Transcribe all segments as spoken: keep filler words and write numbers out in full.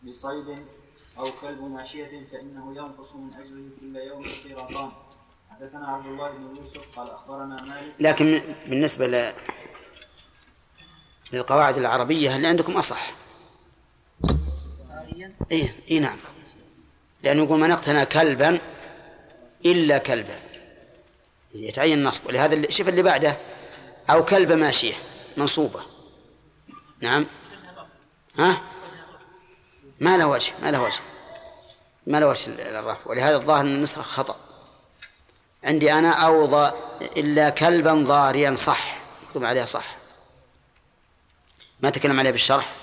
بصيد أو كلب ماشية فإنه ينقص من أجله كل يوم قيراطان. حدثنا عبد الله بن يوسف قال أخبرنا مالك. لكن بالنسبة ل... للقواعد العربية اللي عندكم أصح. إيه إيه نعم، لأنه يقول من اقتنى كلبا إلا كلبا يتعين النصب. ولهذا اللي... شوف اللي بعده أو كلب ماشية منصوبة. نعم ها ما له وجه ما له وجه ما له وجه الرفع. ولهذا الظاهر أن النسخة خطأ عندي أنا. أوضى إلا كلبا ضاريا صح، يكتب عليها صح، ما تكلم عليه بالشرح.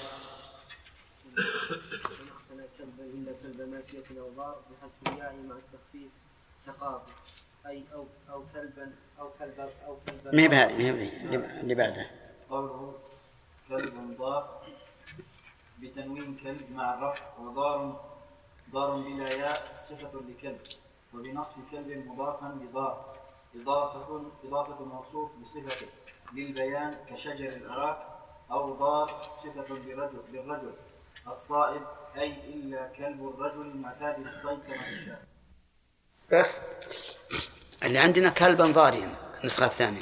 إلا كلب ماشية أو ضار بحذف الياء مع التخفيف تقاضي أي أو أو كلبا أو كلبا أو كلبا. ما هي بهذه ما هي اللي بعده. قوله كلب ضار بتنوين كلب مع الرفع، وضار ضار بلا ياء صفة لكلب، وبنصب كلب مضافا بضار إضافة إضافة موصوف بصفته للبيان كشجر الأراك، أو ضار صفة للرجل للرجل الصائب أي إلا كلب الرجل المعتاد للصيد كما يشاء. بس اللي عندنا كلبا ضاريا النسخة الثانية.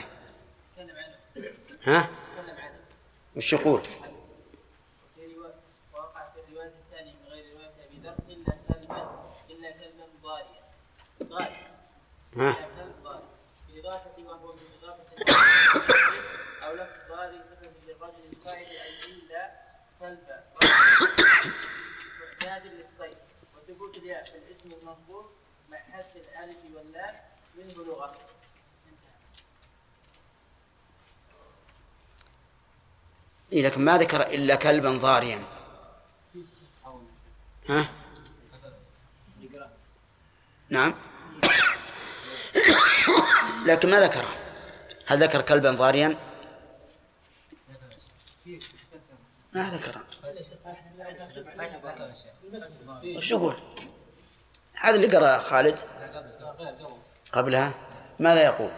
ها وش يقول؟ وقع في الرواية الثانية من غير رواية أبي ذر إلا كلبا إلا كلبا ضاريا ضاري ها بإضافة وهو من إضافة أو لفظ ضاري صفة للرجل الفاعل أي إلا كلبا معتاد للصيد، وثبوت الياء في الاسم المنقوص مع حذف الألف واللام من بلوغه. إيه لكن ما ذكر إلا كلبا ضاريا. ها نعم لكن ما ذكره. هل ذكر كلبا ضاريا؟ ما ذكره. وش يقول هذا اللي قرأ خالد قبلها؟ ماذا يقول؟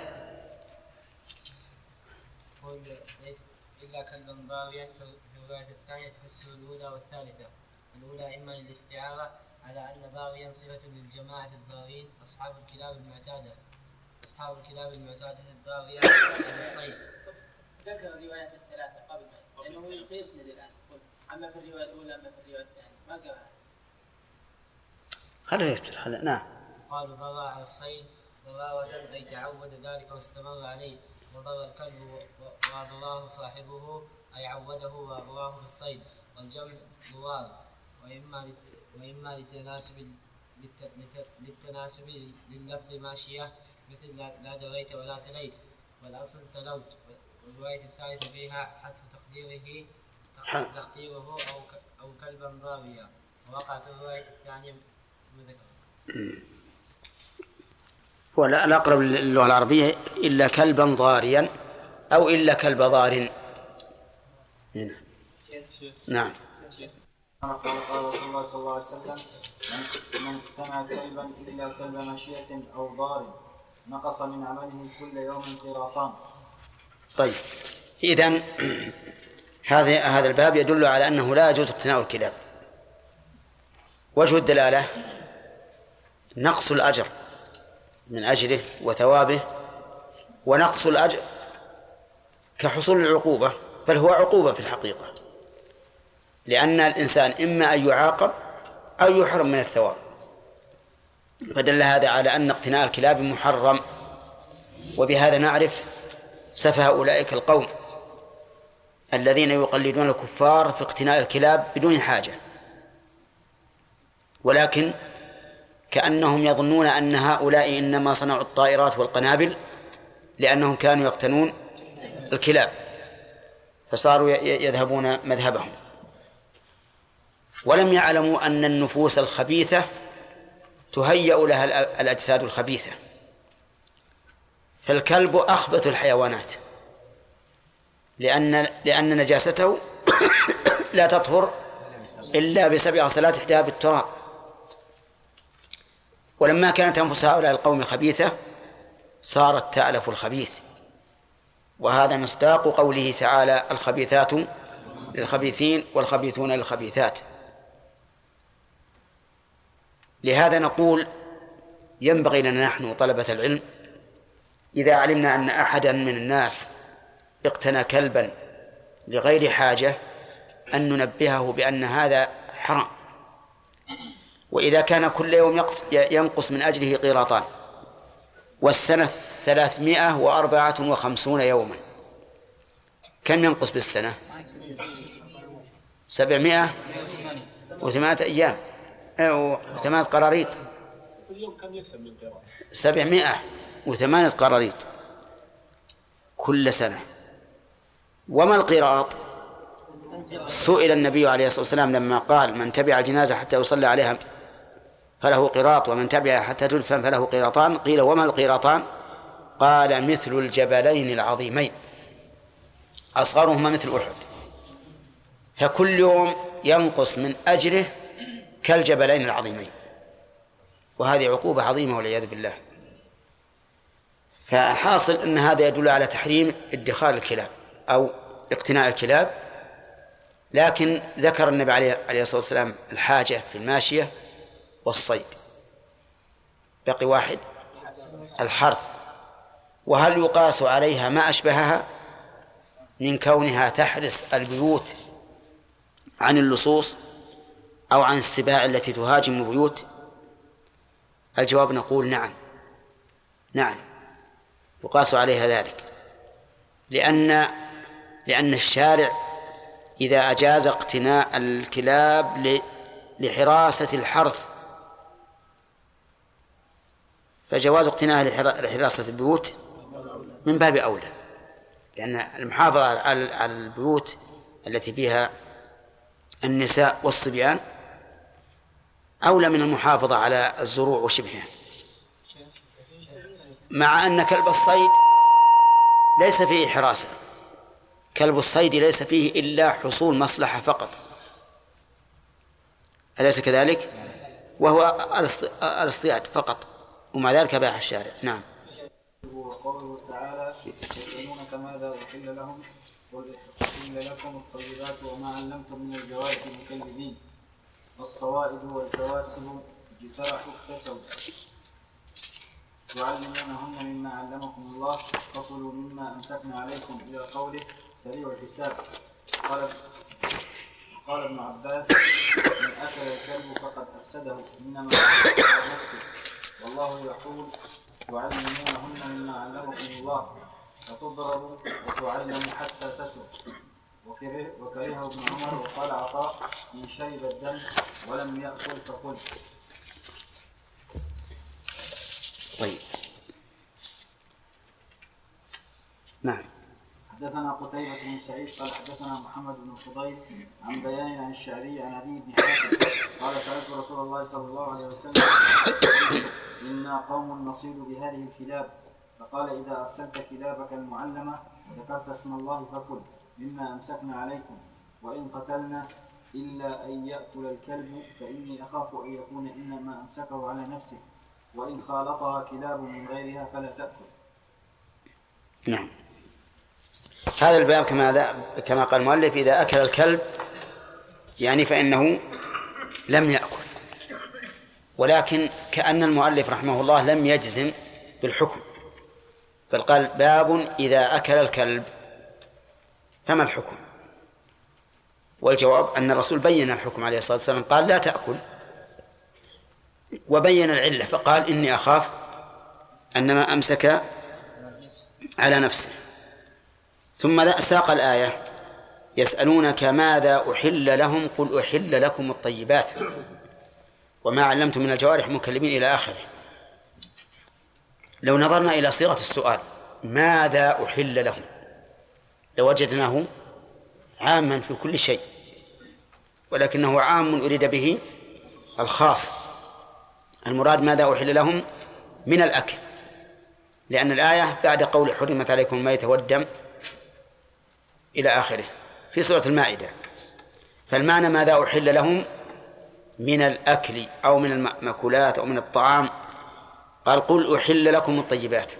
إلا كلبا ضاريا في الرواية الثانية تفسر الأولى والثالثة. الأولى إما للاستعارة على أن ضاريا صفة للجماعة الضارين أصحاب الكلاب المعتادة أصحاب الكلاب المعتادة الضارية للصيد. ذكر الروايات الثلاثة قبل لأنه يسند الآن أما في الرواية الأولى أما في الرواية الثانية ما قرأ. خليه يفتح خليه. نعم قالوا ضرى على الصيد ضراوة أي تعود ذلك واستمر عليه، وضرى الكلب وضراه صاحبه أي عوده وضراه بالصيد، والجمع ضرار. وإما وإما للتناسب للتناسب لللفظ ماشية مثل لا دريت ولا تليت، والأصل تلوت. والرواية الثالثة فيها حذف تقديره تقديره أو أو كلبا ضاريا، ووقع في الرواية الثانية مذكر. هو الأقرب للغة العربية إلا كلبا ضاريا أو إلا كلب ضار. هنا. نعم قال قال رسول الله صلى الله عليه وسلم من اقتنى كلبا إلا كلب ماشية أو ضار نقص من عمله كل يوم قيراطان. طيب إذن هذا هذا الباب يدل على أنه لا يجوز اقتناء الكلاب. وجه الدلالة نقص الأجر من أجره وثوابه، ونقص الأجر كحصول العقوبة، بل هو عقوبة في الحقيقة، لأن الإنسان إما أن يعاقب أو يحرم من الثواب. فدل هذا على أن اقتناء الكلاب محرم. وبهذا نعرف سفه أولئك القوم الذين يقلدون الكفار في اقتناء الكلاب بدون حاجة، ولكن كأنهم يظنون أن هؤلاء إنما صنعوا الطائرات والقنابل لأنهم كانوا يقتنون الكلاب فصاروا يذهبون مذهبهم، ولم يعلموا أن النفوس الخبيثة تهيأ لها الأجساد الخبيثة. فالكلب أخبث الحيوانات لأن لأن نجاسته لا تطهر إلا بسبع غسلات إحداها بالتراب. ولما كانت أنفس هؤلاء القوم خبيثة صارت تألف الخبيث، وهذا مصداق قوله تعالى الخبيثات للخبيثين والخبيثون للخبيثات. لهذا نقول ينبغي لنا نحن طلبة العلم إذا علمنا أن أحدا من الناس اقتنى كلبا لغير حاجة أن ننبهه بأن هذا حرام، وإذا كان كل يوم ينقص من أجله قيراطان والسنة ثلاثمائة وأربعة وخمسون يوما، كم ينقص بالسنة؟ سبعمائة وثمانية أيام أو ثمانية قراريط، سبعمائة وثمانية قراريط كل سنة. وما القيراط؟ سئل النبي عليه الصلاة والسلام لما قال من تبع الجنازة حتى يصلى عليها فله قيراط ومن تبع حتى تدفن فله قيراطان، قيل وما القيراطان؟ قال مثل الجبلين العظيمين أصغرهما مثل أحد، فكل يوم ينقص من أجره كالجبلين العظيمين، وهذه عقوبة عظيمة والعياذ بالله. فالحاصل أن هذا يدل على تحريم ادخار الكلاب أو اقتناء الكلاب، لكن ذكر النبي عليه الصلاة والسلام الحاجة في الماشية والصيد، بقي واحد الحرث. وهل يقاس عليها ما أشبهها من كونها تحرس البيوت عن اللصوص أو عن السباع التي تهاجم البيوت؟ الجواب نقول نعم نعم يقاس عليها ذلك، لأن لأن الشارع إذا أجاز اقتناء الكلاب لحراسة الحرث فجواز اقتناء لحراسة البيوت من باب أولى، لأن المحافظة على البيوت التي فيها النساء والصبيان أولى من المحافظة على الزروع وشبهها، مع أن كلب الصيد ليس فيه حراسة، كلب الصيد ليس فيه إلا حصول مصلحة فقط، أليس كذلك؟ وهو الاصطياد فقط، ومع ذلك باح الشارع. نعم. وقوله تعالى يسألونك ماذا أحل لهم قل أحل لكم الطيبات وما علمتم من الجوارح المكلبين والصوائد والكواسب اجترحوا اكتسبوا تعلمونهن مما علمكم الله فكلوا مما أمسكنا عليكم إلى قوله سريع الحساب. قال قال ابن عباس من أكل الكلب فقد أفسده إنما أفسد نفسه والله يقول تعلمونهن مما علمكم الله فتضرب وتعلم حتى تترك. وكره وكرهه ابن عمر وقال عطاء إن شرب الدم ولم يأكل فكل. طيب. نعم. حدثنا قتيبة بن سعيد قال حدثنا محمد بن فضيل عن بيان عن الشعري عن أبي بن حاتم قال سألت رسول الله صلى الله عليه وسلم إنا قوم نصيد بهذه الكلاب فقال إذا أرسلت كلابك المعلمة وذكرت اسم الله فكل مما أمسكنا عليكم وإن قتلنا إلا أن يأكل الكلب فإني أخاف أن يكون إنما أمسكه على نفسه وإن خالطها كلاب من غيرها فلا تأكل. نعم. هذا الباب كما كما قال المؤلف إذا أكل الكلب يعني فإنه لم يأكل، ولكن كأن المؤلف رحمه الله لم يجزم بالحكم، بل قال باب إذا أكل الكلب، فما الحكم؟ والجواب أن الرسول بين الحكم عليه الصلاة والسلام، قال لا تأكل، وبين العلة فقال إني أخاف أنما أمسك على نفسه. ثم ساق الآية يسألونك ماذا أحل لهم قل أحل لكم الطيبات وما علمتم من الجوارح مكلمين إلى آخره. لو نظرنا إلى صيغة السؤال ماذا أحل لهم لوجدناه عاما في كل شيء، ولكنه عام أريد به الخاص، المراد ماذا أحل لهم من الأكل، لأن الآية بعد قول حرمت عليكم الميتة والدم إلى آخره في سورة المائدة، فالمعنى ماذا أحل لهم من الأكل أو من المأكولات أو من الطعام. قال قل أحل لكم الطيبات.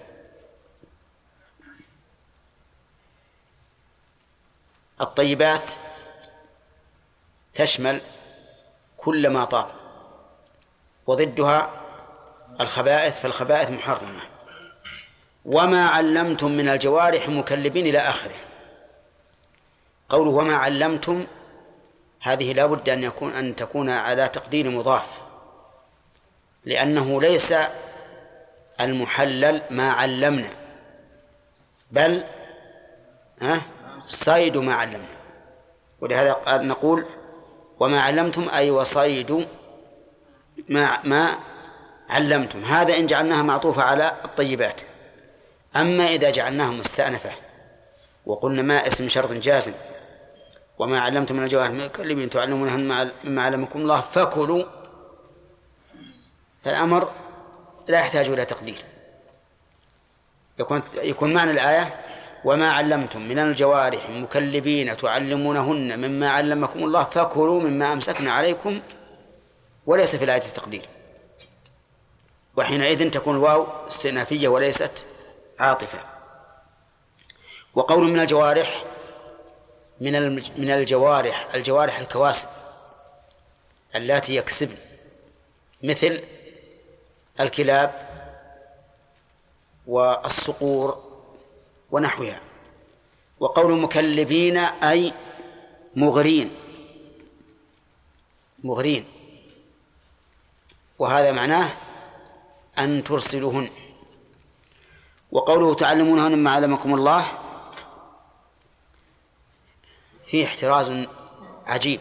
الطيبات تشمل كل ما طاب وضدها الخبائث، فالخبائث محرمة. وما علمتم من الجوارح مكلبين إلى آخره. قوله وما علمتم هذه لا بد أن يكون أن تكون على تقدير مضاف، لأنه ليس المحلل ما علمنا، بل ها صيد ما علمنا. ولهذا نقول وما علمتم أي وصيد ما ما علمتم. هذا إن جعلناها معطوفة على الطيبات. أما إذا جعلناها مستأنفة وقلنا ما اسم شرط جازم وما علمتم من الجوارح مكلبين تعلمونهن مما علمكم الله فكلوا، فالأمر لا يحتاج إلى تقدير. يكون يكون معنى الآية وما علمتم من الجوارح مكلبين تعلمونهن مما علمكم الله فكلوا مما أمسكنا عليكم، وليس في الآية التقدير. وحينئذ تكون الواو استئنافية وليست عاطفة. وقول من الجوارح من من الجوارح الجوارح الكواسب التي يكسبن مثل الكلاب والصقور ونحوها. وقول مكلبين أي مغرين مغرين، وهذا معناه أن ترسلوهن. وقوله تعلمونهن مما علمكم الله فيه احتراز عجيب،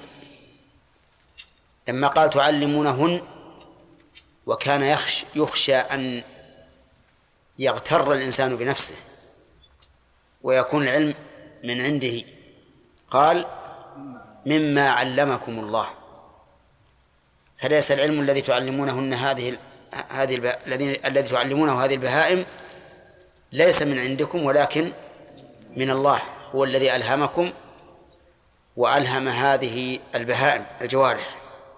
لما قال تعلمونهن وكان يخش يخشى أن يغتر الإنسان بنفسه ويكون العلم من عنده، قال مما علمكم الله. فليس العلم الذي تعلمونهن هذه هذه الذي الذي تعلمونه هذه البهائم ليس من عندكم، ولكن من الله، هو الذي ألهمكم وألهم هذه البهائم الجوارح.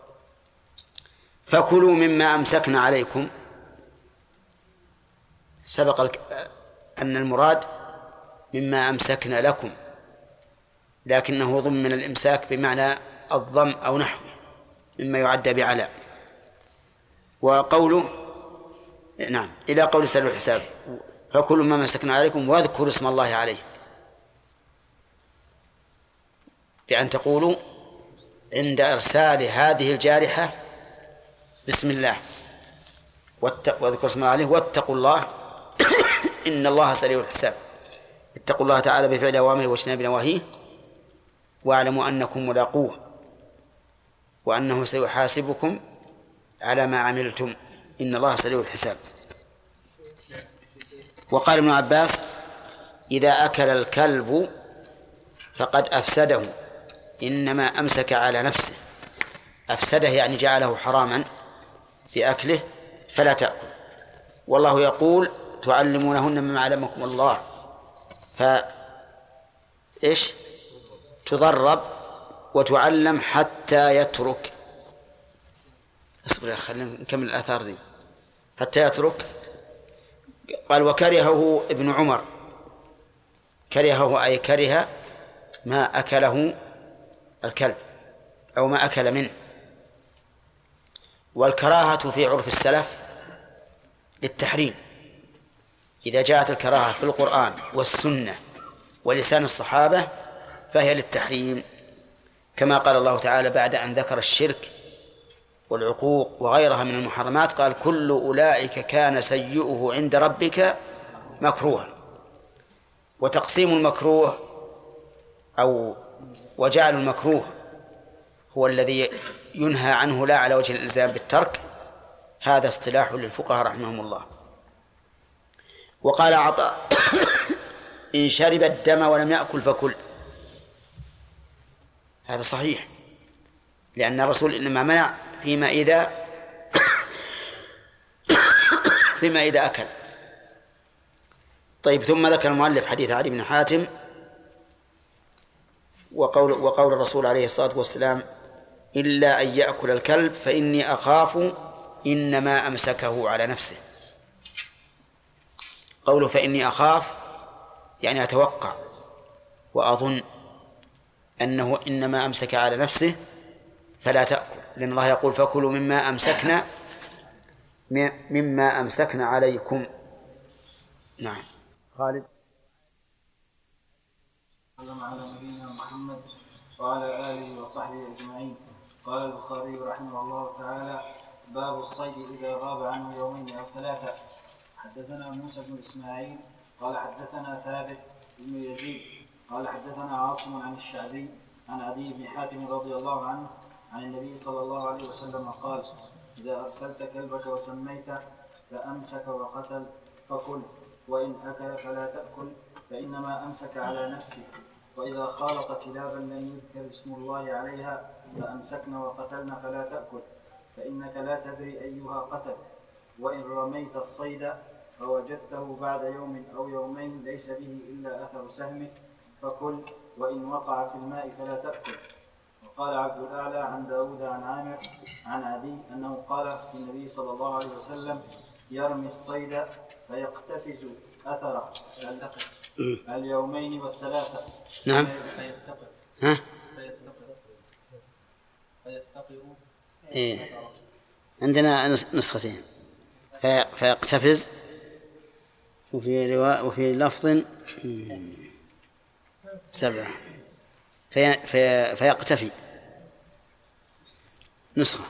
فكلوا مما أمسكنا عليكم. سبق أن المراد مما أمسكنا لكم، لكنه ضمن الإمساك بمعنى الضم أو نحوه مما يعد بعلى. وقوله نعم إلى قول سلوا الحساب فكلوا مما أمسكنا عليكم واذكروا اسم الله عليه، بأن تقولوا عند إرسال هذه الجارحة بسم الله واذكروا اسم الله عليه واتقوا الله إن الله سريع الحساب. اتقوا الله تعالى بفعل أوامره واجتناب نواهيه واعلموا أنكم ملاقوه وأنه سيحاسبكم على ما عملتم إن الله سريع الحساب. وقال ابن عباس إذا أكل الكلب فقد أفسده إنما أمسك على نفسه. أفسده يعني جعله حراما في أكله فلا تأكل. والله يقول تعلمونهن مما علمكم الله، فإيش تضرب وتعلم حتى يترك. اصبر خلينا نكمل الآثار دي. حتى يترك. قال وكرهه ابن عمر. كرهه أي كره ما أكله الكلب أو ما أكل منه. والكراهة في عرف السلف للتحريم. إذا جاءت الكراهة في القرآن والسنة ولسان الصحابة فهي للتحريم، كما قال الله تعالى بعد أن ذكر الشرك والعقوق وغيرها من المحرمات قال كل أولئك كان سيئه عند ربك مكروها. وتقسيم المكروه أو وجعل المكروه هو الذي ينهى عنه لا على وجه الإلزام بالترك، هذا اصطلاح للفقهاء رحمهم الله. وقال عطاء إن شرب الدم ولم يأكل فكل. هذا صحيح، لأن الرسول إنما منع فيما إذا فيما إذا أكل. طيب ثم ذكر المؤلف حديث علي بن حاتم وقول, وقول الرسول عليه الصلاة والسلام إلا أن يأكل الكلب فإني أخاف إنما أمسكه على نفسه. قوله فإني أخاف يعني أتوقع وأظن أنه إنما أمسك على نفسه فلا تأكل، لأن الله يقول فكلوا مما أمسكنا مما أمسكن عليكم. نعم. خالد. اللهم على نبينا محمد وعلى آله وصحبه أجمعين. قال البخاري رحمه الله تعالى: باب الصيد إذا غاب عنه يومين أو ثلاثة. حدثنا موسى بن إسماعيل قال حدثنا ثابت بن يزيد قال حدثنا عاصم عن الشعبي عن عدي بن حاتم رضي الله عنه عن النبي صلى الله عليه وسلم قال: إذا أرسلت كلبك وسميته فأمسك وقتل فكل، وإن أكل فلا تأكل، فإنما أمسك على نفسه. وإذا خالط كلابا لم يذكر اسم الله عليها فأمسكن وقتلن فلا تأكل، فإنك لا تدري أيها قتل. وإن رميت الصيد فوجدته بعد يوم أو يومين ليس به إلا أثر سهمه فكل، وإن وقع في الماء فلا تأكل. وقال عبد الأعلى عن داود عن عامر عن عدي أنه قال في النبي صلى الله عليه وسلم: يرمي الصيد فيقتفز أثره اليومين والثلاثة. نعم. ها؟ إيه. عندنا نسختين، في... فيقتفز، وفي رواء وفي لفظ سبعة في... في... فيقتفي. نسخة.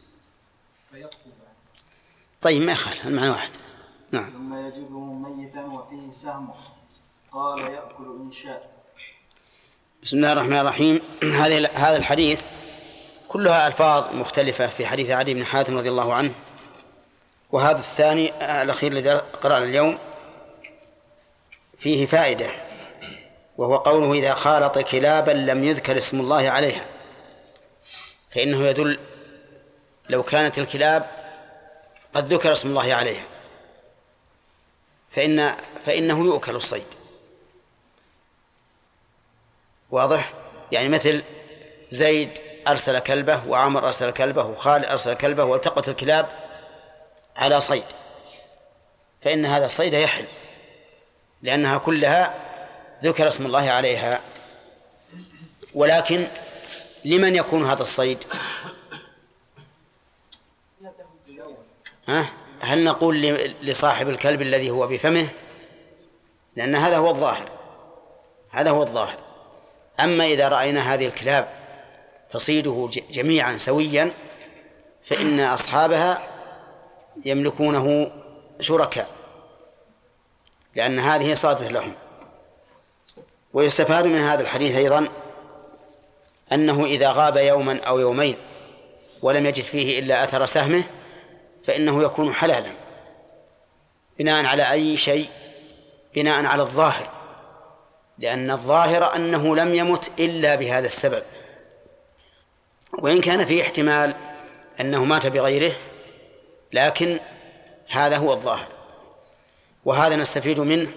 طيب ما يخالف، المعنى واحد. نعم. ثم يجده ميتا وفيه سهمه قال: يأكل إن شاء. بسم الله الرحمن الرحيم. هذه هذا الحديث كلها ألفاظ مختلفة في حديث عدي بن حاتم رضي الله عنه، وهذا الثاني الأخير الذي قرأنا اليوم فيه فائدة، وهو قوله: إذا خالط كلابا لم يذكر اسم الله عليها، فإنه يدل لو كانت الكلاب قد ذكر اسم الله عليها فإن فإنه يؤكل الصيد. واضح؟ يعني مثل زيد أرسل كلبه، وعمر أرسل كلبه، وخالد أرسل كلبه، والتقت الكلاب على صيد، فإن هذا الصيد يحل لأنها كلها ذكر اسم الله عليها. ولكن لمن يكون هذا الصيد؟ ها؟ هل نقول لصاحب الكلب الذي هو بفمه؟ لأن هذا هو الظاهر، هذا هو الظاهر. أما إذا رأينا هذه الكلاب تصيده جميعا سويا فإن أصحابها يملكونه شركاء، لأن هذه صادت لهم. ويستفاد من هذا الحديث أيضا أنه إذا غاب يوما أو يومين ولم يجد فيه إلا أثر سهمه فإنه يكون حلالا بناء على أي شيء؟ بناء على الظاهر، لأن الظاهر أنه لم يمت إلا بهذا السبب، وإن كان فيه احتمال أنه مات بغيره، لكن هذا هو الظاهر. وهذا نستفيد منه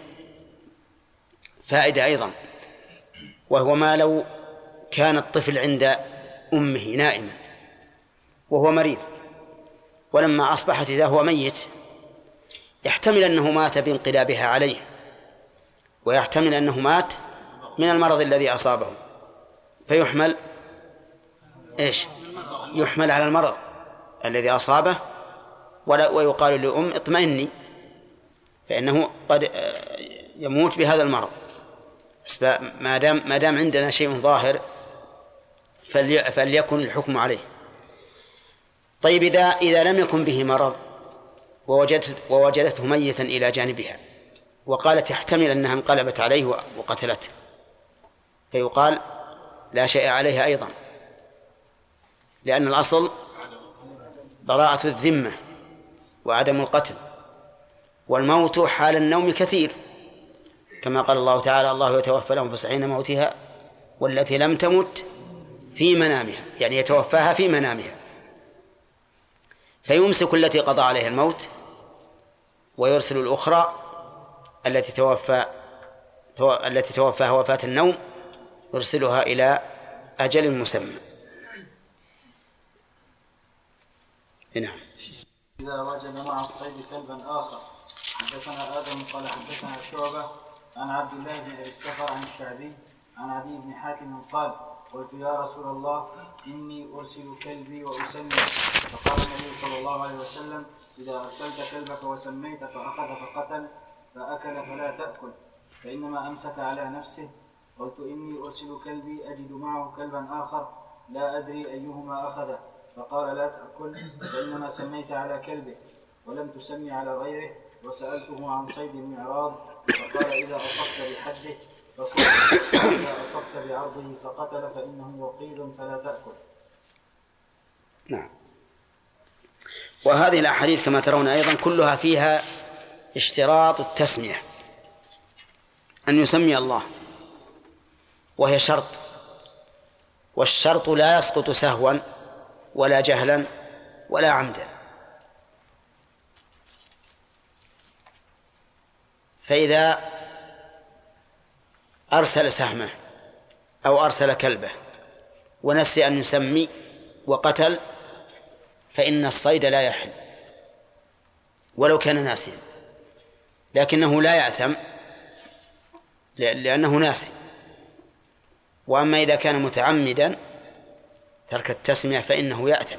فائدة أيضا، وهو ما لو كان الطفل عند أمه نائما وهو مريض، ولما أصبحت إذا هو ميت، يحتمل أنه مات بانقلابها عليه، ويحتمل أنه مات من المرض الذي أصابه، فيحمل إيش؟ يحمل على المرض الذي أصابه، ويقال للأم اطمئني، فإنه قد يموت بهذا المرض. ما دام ما دام عندنا شيء ظاهر فليكن الحكم عليه. طيب إذا إذا لم يكن به مرض ووجدت ووجدته ميتا إلى جانبها، وقالت يحتمل أنها انقلبت عليه وقتلته، فيقال لا شيء عليها أيضا، لأن الأصل براءة الذمة وعدم القتل، والموت حال النوم كثير، كما قال الله تعالى: الله يتوفى الأنفس حين موتها والتي لم تمت في منامها، يعني يتوفاها في منامها، فيمسك التي قضى عليها الموت ويرسل الأخرى التي توفى التي توفاها وفاة النوم، يرسلها إلى أجل مسمى. نعم. إذا وجد مع الصيد كلبا آخر. حدثنا آدم قال حدثنا شعبة عن عبد الله بن أبي السفر عن الشعبي عن عدي بن حاتم قال: قلت يا رسول الله إني أرسل كلبي وأسمي. فقال النبي صلى الله عليه وسلم إذا أرسلت كلبك وسميت فأخذ فقتل فأكل فلا تأكل فإنما أمسك على نفسه. قلت إني أرسل كلبي أجد معه كلبا آخر لا أدري أيهما أخذه. فقال لا تأكل فإنما سميت على كلبه ولم تسمي على غيره. وسألته عن صيد المعراض فقال إذا أصبت بحده فكل، إذا أصبت بعرضه فقتل فإنه وقيد فلا تأكل. نعم. وهذه الأحاديث كما ترون أيضا كلها فيها اشتراط التسمية، أن يسمي الله، وهي شرط، والشرط لا يسقط سهوا ولا جهلا ولا عمدا. فإذا أرسل سهمه أو أرسل كلبه ونسي أن يسمي وقتل فإن الصيد لا يحل ولو كان ناسيا، لكنه لا يأثم لأنه ناسي. وأما إذا كان متعمدا ترك التسمية فإنه يأثم،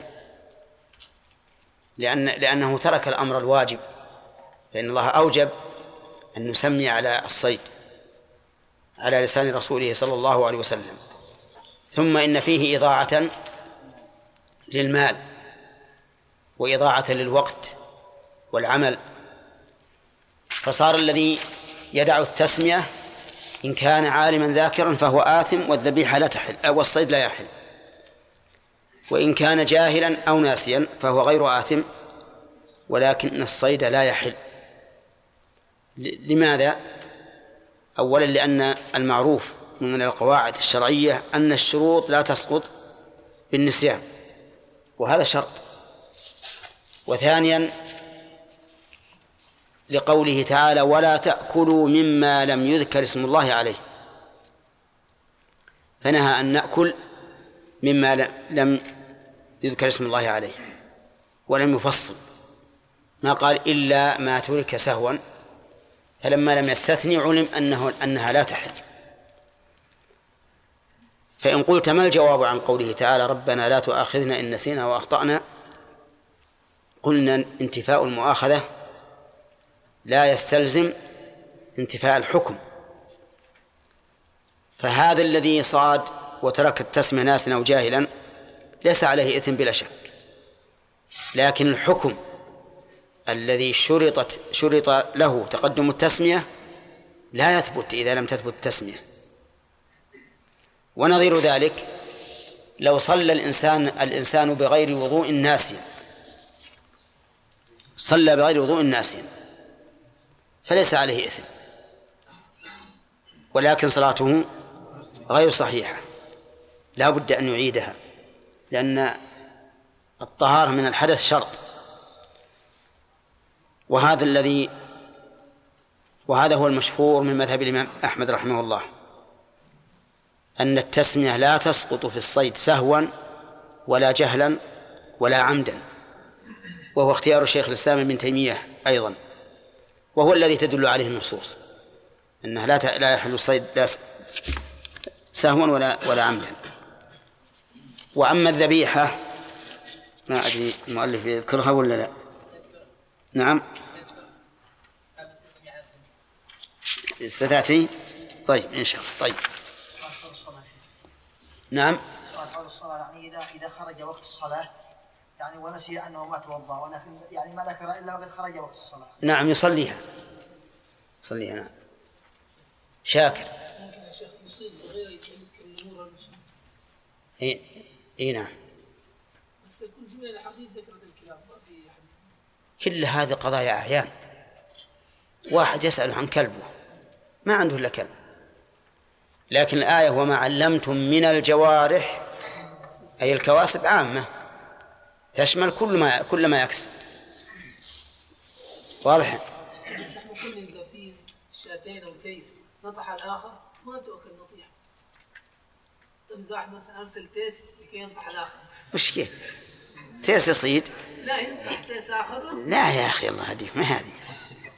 لأن لأنه ترك الأمر الواجب، فإن الله أوجب أن نسمي على الصيد على لسان رسوله صلى الله عليه وسلم. ثم إن فيه إضاعة للمال وإضاعة للوقت والعمل، فصار الذي يدع التسمية إن كان عالما ذاكرا فهو آثم والذبيحة لا تحل أو الصيد لا يحل، وإن كان جاهلا أو ناسيا فهو غير آثم ولكن الصيد لا يحل. لماذا؟ أولا لأن المعروف من القواعد الشرعية أن الشروط لا تسقط بالنسيان، وهذا شرط. وثانيا لقوله تعالى ولا تأكلوا مما لم يذكر اسم الله عليه، فنهى أن نأكل مما لم يذكر اسم الله عليه ولم يفصل، ما قال إلا ما ترك سهوا، فلما لم يستثني علم أنه أنها لا تحل. فإن قلت ما الجواب عن قوله تعالى ربنا لا تؤاخذنا إن نسينا وأخطأنا؟ قلنا انتفاء المؤاخذة لا يستلزم انتفاء الحكم، فهذا الذي صاد وترك التسمية ناسا أو جاهلا ليس عليه إثم بلا شك، لكن الحكم الذي شرطت شرط له تقدم التسمية لا يثبت إذا لم تثبت التسمية. ونظير ذلك لو صلى الإنسان الإنسان بغير وضوء ناسيا، صلى بغير وضوء ناسيا فليس عليه إثم، ولكن صلاته غير صحيحة لا بد أن يعيدها، لأن الطهارة من الحدث شرط. وهذا الذي وهذا هو المشهور من مذهب الإمام أحمد رحمه الله، أن التسمية لا تسقط في الصيد سهوا ولا جهلا ولا عمدا، وهو اختيار شيخ الإسلام ابن تيمية أيضا، وهو الذي تدل عليه النصوص أنه لا لا يحل الصيد لا سهوا ولا ولا عمدا. وأما الذبيحة ما أدري المؤلف يذكرها ولا لا. نعم ستأتي. طيب إن شاء الله. طيب نعم. سؤال حول الصلاة، يعني إذا إذا خرج وقت الصلاة يعني ونسي أنه ما توضأ ولكن يعني ما ذكر إلا وقد خرج وقت الصلاة. نعم يصليها يصليها. نعم. شاكر. ممكن يا شيخ يصيب غير يتمكن النور المشهور. إيه إيه نعم. بس يكون جميع الحديث ذكرت الكلاب ما في حديث. كل هذه قضايا أعيان. واحد يسأل عن كلبه ما عنده إلا كلب، لكن الآية وما علمتم من الجوارح أي الكواسب عامة تشمل كل ما كل ما يكسب. واضح؟ بس نحن كنا إذا في شاتين أو تيس نطح الآخر ما تؤكل نطيحة. طيب إذا واحد مثلا أرسل تيس لكي ينطح الآخر وش كيف؟ تيس يصيد؟ لا ينطح تيس آخر. لا يا أخي الله هديك، ما هذه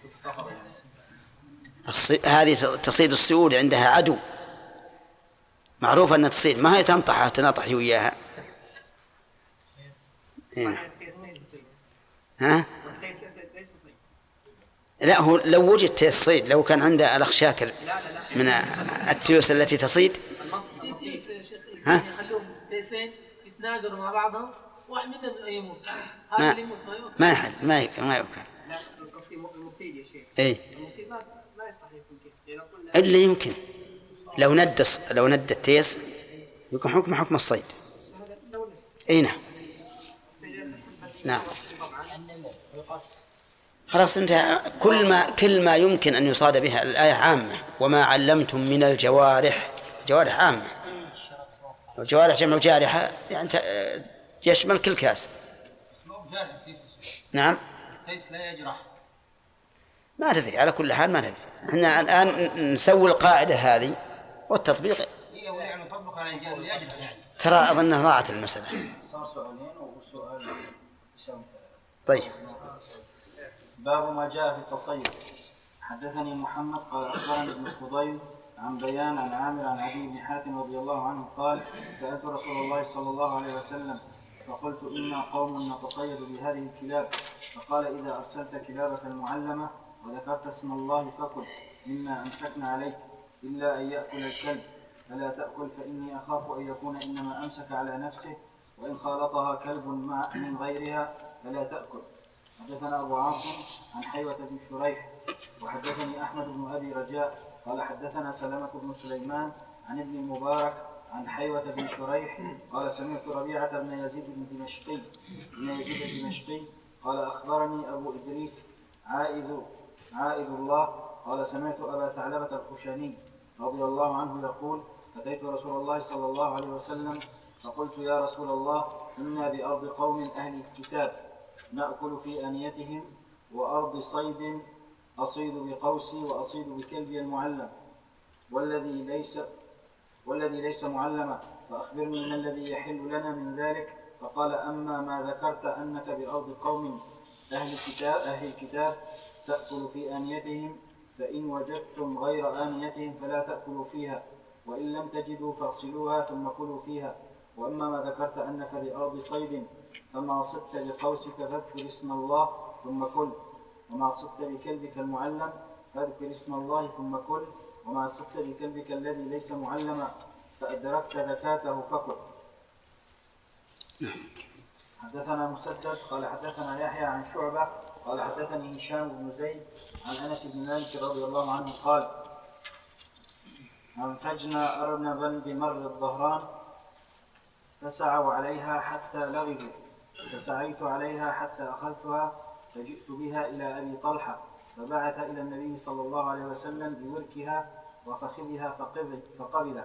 الصي... هذه تصيد السيول عندها عدو، معروف أن تصيد، ما هي تنطح تنطح وياها. إيه. ها؟ لا، هو لو وجد تيس صيد، لو كان عنده الأخ شاكر من التيوس التي تصيد. ها؟ يخلوهم تيسين يتناقروا مع بعضهم، واحد منهم يموت، هذا اللي يموت ما يحل، ما يمكن ما يمكن. لا قصدي المصيد يا شيخ. إيه. المصيد ما ما يصلح يكون تيس. إلا يمكن لو ند لو ند التيس يكون حكم حكم الصيد. أي نعم. نعم. خلاص انت كل ما كل ما يمكن أن يصاد بها. الآية عامة، وما علمتم من الجوارح، جوارح عامة، الجوارح جمع جارحة يعني يشمل كل كاس. نعم. التيس لا يجرح. ما تدري، على كل حال ما تدري. احنا الآن نسوي القاعدة هذه والتطبيق ترى أظنها ضاعت المسألة. صار سؤالين وسؤال يساوي ثلاثة. طيب. باب ما جاء في التصيد. حدثني محمد قال أخبرني ابن الفضيل عن بيان عن عامر عن عدي بن حاتم رضي الله عنه قال: سألت رسول الله صلى الله عليه وسلم فقلت: إنا قوم نتصيد بهذه الكلاب، فقال: إذا أرسلت كلابك المعلمة وذكرت اسم الله فكل مما أمسكنا عليك إلا أن يأكل الكلب، فلا تأكل فإني أخاف أن يكون إنما أمسك على نفسه، وإن خالطها كلب من غيرها فلا تأكل. حدثنا أبو عاصم عن حيوة بن شريح وحدثني أحمد بن أبي رجاء قال حدثنا سلمة بن سليمان عن ابن المبارك عن حيوة بن شريح قال: سمعت ربيعة بن يزيد بن دمشقي بن يزيد الدمشقي قال: أخبرني أبو إدريس عائذ عائذ الله قال: سمعت أبا ثعلبة الخشني رضي الله عنه يقول: أتيت رسول الله صلى الله عليه وسلم فقلت: يا رسول الله، إنا بأرض قوم أهل الكتاب نأكل في آنيتهم، وأرض صيد أصيد بقوسي وأصيد بكلبي المعلم، والذي ليس والذي ليس معلما، فأخبرني ما الذي يحل لنا من ذلك. فقال: أما ما ذكرت أنك بأرض قوم أهل الكتاب أهل الكتاب تأكل في آنيتهم، فإن وجدتم غير آنيتهم فلا تأكلوا فيها، وإن لم تجدوا فاغسلوها ثم كلوا فيها. وأما ما ذكرت أنك بأرض صيد فما صدت بقوسك فاذكر اسم الله ثم كل، وما صدت بكلبك المعلم فاذكر اسم الله ثم كل، وما صدت بكلبك الذي ليس معلما فأدركت زكاته فكل. حدثنا مسدد قال حدثنا يحيى عن شعبة قال حدثني هشام بن زيد عن أنس بن مالك رضي الله عنه قال: أنفجنا أرنبا بمر الظهران فسعوا عليها حتى لغبوا، فسعيت عليها حتى أخذتها فجئت بها إلى أبي طلحة، فبعث إلى النبي صلى الله عليه وسلم بوركها وفخذها فقبل.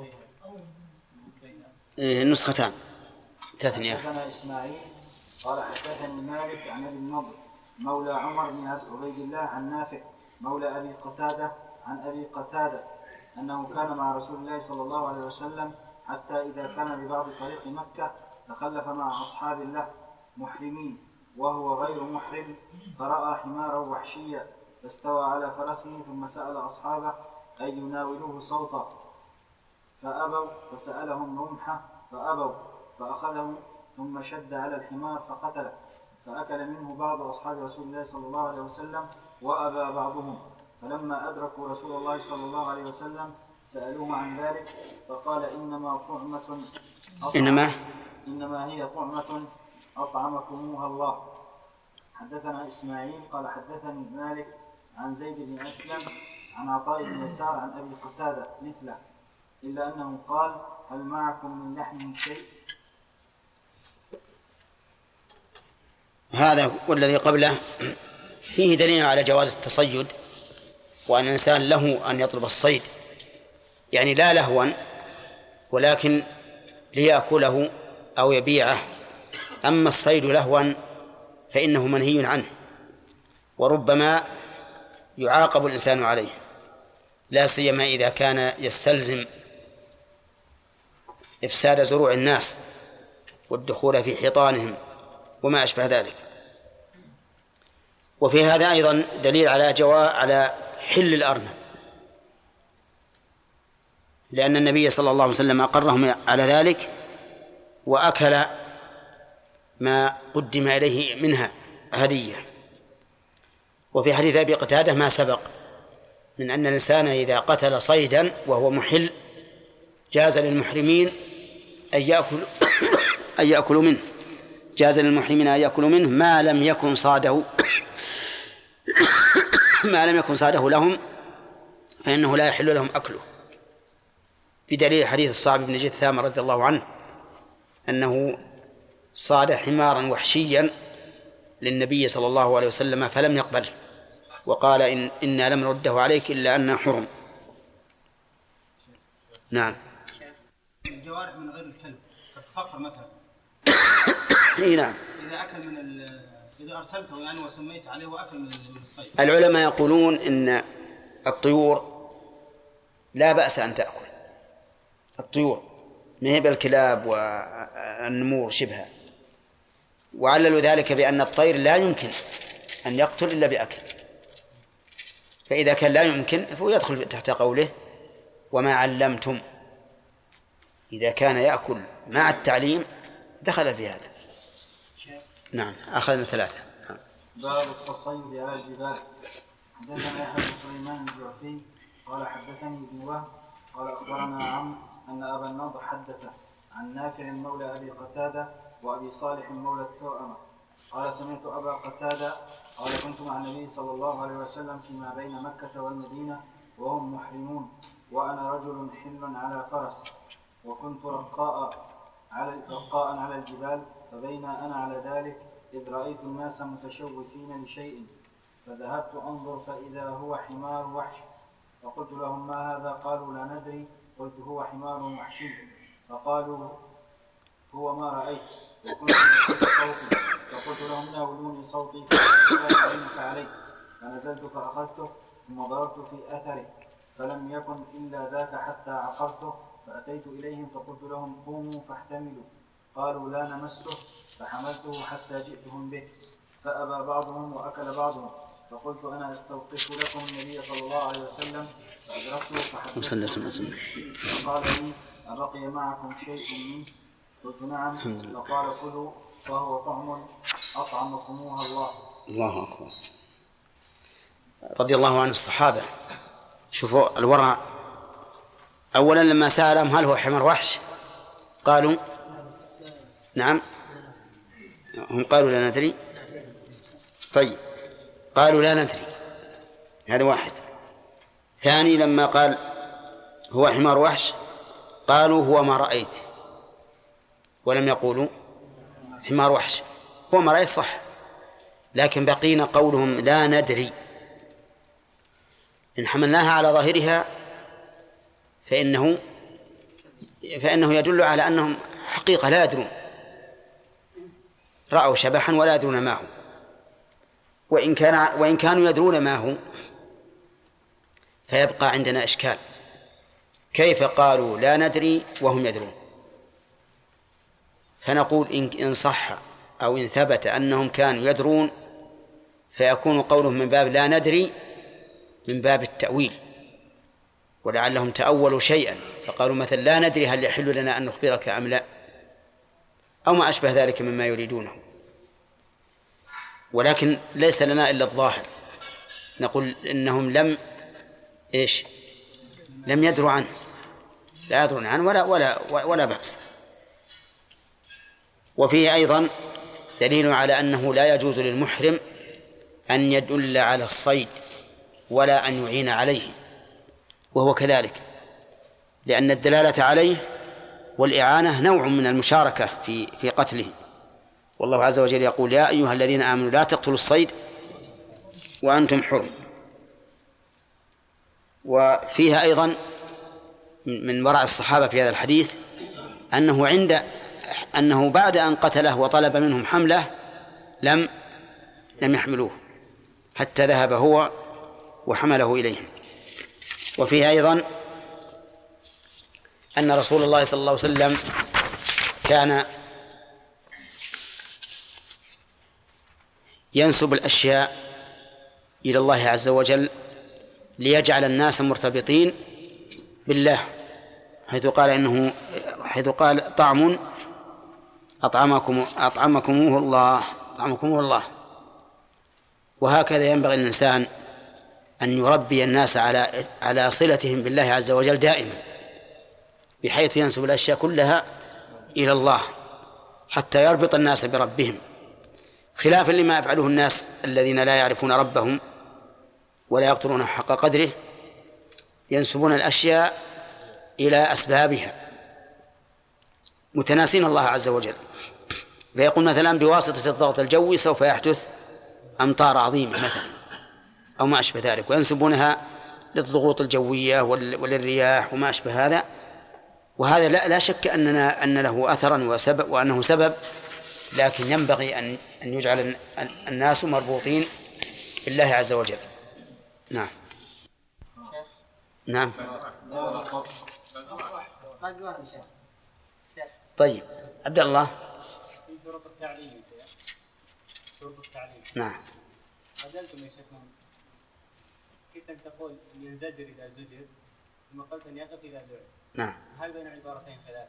النسختان تثنية. حدثنا إسماعيل قال حدثني مالك عن ابي النضر مولى عمر بن عبيد الله عن نافع مولى أبي قتادة عن أبي قتادة أنه كان مع رسول الله صلى الله عليه وسلم حتى إذا كان ببعض طريق مكة تخلف مع أصحاب له محرمين وهو غير محرم، فرأى حمارا وحشيا فاستوى على فرسه ثم سأل أصحابه أن يناولوه صوتا فأبوا، فسألهم رمحة فأبوا، فأخذه ثم شد على الحمار فقتله، فأكل منه بعض أصحاب رسول الله صلى الله عليه وسلم وأبى بعضهم. فلما أدركوا رسول الله صلى الله عليه وسلم سألوه عن ذلك فقال: إنما طعمة إنما إنما هي طعمة أطعمكموها الله. حدثنا إسماعيل قال حدثني مالك عن زيد بن أسلم عن عطاء بن يسار عن أبي قتادة مثله، إلا أنه قال: هل معكم من لحم شيء؟ هذا والذي قبله فيه دليل على جواز التصيد، وأن الإنسان له أن يطلب الصيد، يعني لا لهوا ولكن ليأكله أو يبيعه. أما الصيد لهوا فإنه منهي عنه، وربما يعاقب الإنسان عليه، لا سيما إذا كان يستلزم إفساد زروع الناس والدخول في حيطانهم وما أشبه ذلك. وفي هذا أيضا دليل على جواء على حل الأرنب، لأن النبي صلى الله عليه وسلم أقرهم على ذلك وأكل ما قدم إليه منها هدية. وفي حديث أبي قتادة ما سبق من أن الإنسان إذا قتل صيدا وهو محل جاز للمحرمين أن يأكل أن يأكلوا منه جاز للمحرمين أن يأكلوا منه ما لم يكن صاده ما لم يكن صاده لهم، فإنه لا يحل لهم أكله، بدليل حديث الصعب بن جثام رضي الله عنه أنه صاد حمارا وحشيا للنبي صلى الله عليه وسلم فلم يقبله وقال إن إنا لم نرده عليك إلا أنه حرم. نعم. الجوارح من غير الكلب كالصقر مثلا. اي نعم. إذا أكل من ال... إذا أرسلته يعني وسميت عليه وأكل من الصيد. العلماء يقولون إن الطيور لا بأس أن تأكل، الطيور ما هي بالكلاب والنمور شبهها، وعللوا ذلك بأن الطير لا يمكن أن يقتل إلا بأكل، فإذا كان لا يمكن فهو يدخل تحت قوله وما علمتم، إذا كان يأكل مع التعليم دخل في هذا. نعم. أخذنا ثلاثة. نعم. باب التصيد على الجبال. حدثنا يحيى بن سليمان الجعفي قال حدثني ابن وهب قال أخبرنا عمرو أن أبا النضر حدث عن نافع مولى أبي قتادة وأبي صالح مولى التوأمة قال سمعت أبا قتادة قال كنت مع النبي صلى الله عليه وسلم فيما بين مكة والمدينة وهم محرمون وأنا رجل حل على فرس وكنت رقاء على رقاء على الجبال، فبين أنا على ذلك إذ رأيت الناس متشوفين لشيء فذهبت أنظر فإذا هو حمار وحش، فقلت لهم ما هذا؟ قالوا لا ندري. قلت هو حمار وحشي، فقالوا هو ما رأيت. وكنت نسيت صوتي فقلت لهم ناولوني صوتي فأعينك عليه، فنزلت فأخذته ثم ضربت في أثره فلم يكن إلا ذاك حتى عقرته، فأتيت إليهم فقلت لهم قوموا فاحتملوا، قالوا لا نمسه، فحملته حتى جئتهم به، فأبى بعضهم وأكل بعضهم، فقلت أنا أستوقف لكم النبي صلى الله عليه وسلم، فأدركته فحدثته فقال لي أبقي معكم شيء منه؟ قلت نعم، فقال كلوا فهو طعم أطعمكموها الله. الله أكبر. رضي الله عن الصحابة. شوفوا الورع، أولا لما سألهم هل هو حمار وحش قالوا نعم، هم قالوا لا ندري. طيب قالوا لا ندري، هذا واحد. ثاني لما قال هو حمار وحش قالوا هو ما رأيت، ولم يقولوا حمار وحش. هو ما رأيت صح، لكن بقينا قولهم لا ندري. إن حملناها على ظاهرها فإنه فإنه يدل على أنهم حقيقة لا يدرون، رأوا شبحا ولا يدرون ما هو. وإن كان وإن كانوا يدرون ما هو فيبقى عندنا إشكال، كيف قالوا لا ندري وهم يدرون؟ فنقول إن صح أو إن ثبت أنهم كانوا يدرون فيكون قولهم من باب لا ندري من باب التأويل، ولعلهم تأولوا شيئا فقالوا مثلا لا ندري هل يحل لنا أن نخبرك أم لا، أو ما أشبه ذلك مما يريدونه. ولكن ليس لنا إلا الظاهر، نقول إنهم لم إيش لم يدروا عنه، لا يدرون عنه ولا ولا ولا بأس. وفيه أيضا دليل على أنه لا يجوز للمحرم أن يدل على الصيد ولا أن يعين عليه، وهو كذلك، لأن الدلالة عليه والإعانة نوع من المشاركة في في قتله. والله عز وجل يقول يا أيها الذين آمنوا لا تقتلوا الصيد وأنتم حرم. وفيها أيضا من وراء الصحابة في هذا الحديث أنه عند أنه بعد أن قتله وطلب منهم حمله لم لم يحملوه حتى ذهب هو وحمله إليهم. وفيه أيضا أن رسول الله صلى الله عليه وسلم كان ينسب الأشياء إلى الله عز وجل ليجعل الناس مرتبطين بالله حيث قال إنه حيث قال طعم أطعمكم أطعمكموه الله أطعمكموه الله. وهكذا ينبغي الإنسان أن يربي الناس على على صلتهم بالله عز وجل دائما، بحيث ينسب الأشياء كلها إلى الله حتى يربط الناس بربهم، خلافا لما يفعله الناس الذين لا يعرفون ربهم ولا يقدرون حق قدره، ينسبون الأشياء إلى أسبابها متناسين الله عز وجل. فيقول مثلا بواسطة الضغط الجوي سوف يحدث أمطار عظيمة مثلا أو ما أشبه ذلك، وينسبونها للضغوط الجوية وللرياح وما أشبه هذا. وهذا لا, لا شك أننا أن له أثرا وسبب وأنه سبب، لكن ينبغي أن أن يجعل الناس مربوطين بالله عز وجل. نعم نعم. طيب عبد الله. في شروط التعليم شروط التعليم نعم. عدلتم يا شيخنا، كنت أن تقول أن ينزجر إذا زجر، ثم قلت أن يقف إذا دعي. نعم. هل بين عبارتين خلاف؟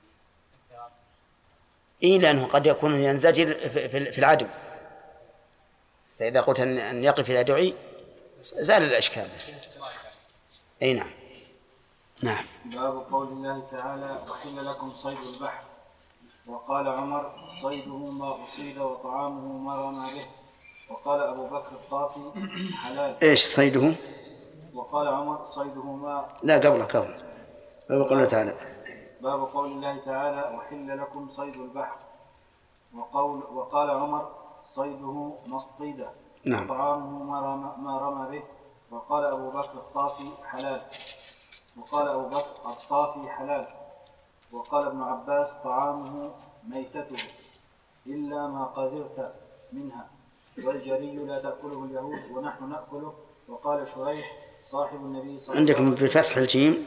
إيه، لأنه قد يكون ينزجر في العدو، فإذا قلت أن يقف إذا دعي زال الإشكال بس. أي نعم. نعم. باب قول الله تعالى أحل لكم صيد البحر. وقال عمر صيده ما أصيد وطعامه ما رمى به. وقال أبو بكر الطافي حلال. إيش صيده؟ وقال عمر صيده ما لا قبله قبل باب قول الله تعالى. باب قول الله تعالى أحل لكم صيد البحر. وقول وقال عمر صيده ما اصطيد نعم. وطعامه ما رمى, ما رمى به. وقال أبو بكر الطافي حلال. وقال أبو بكر الطافي حلال. وقال ابن عباس طعامه ميتته إلا ما قدرت منها، والجري لا تأكله اليهود ونحن نأكله. وقال شريح صاحب النبي صلى الله عليه وسلم. عندكم بفتح الجيم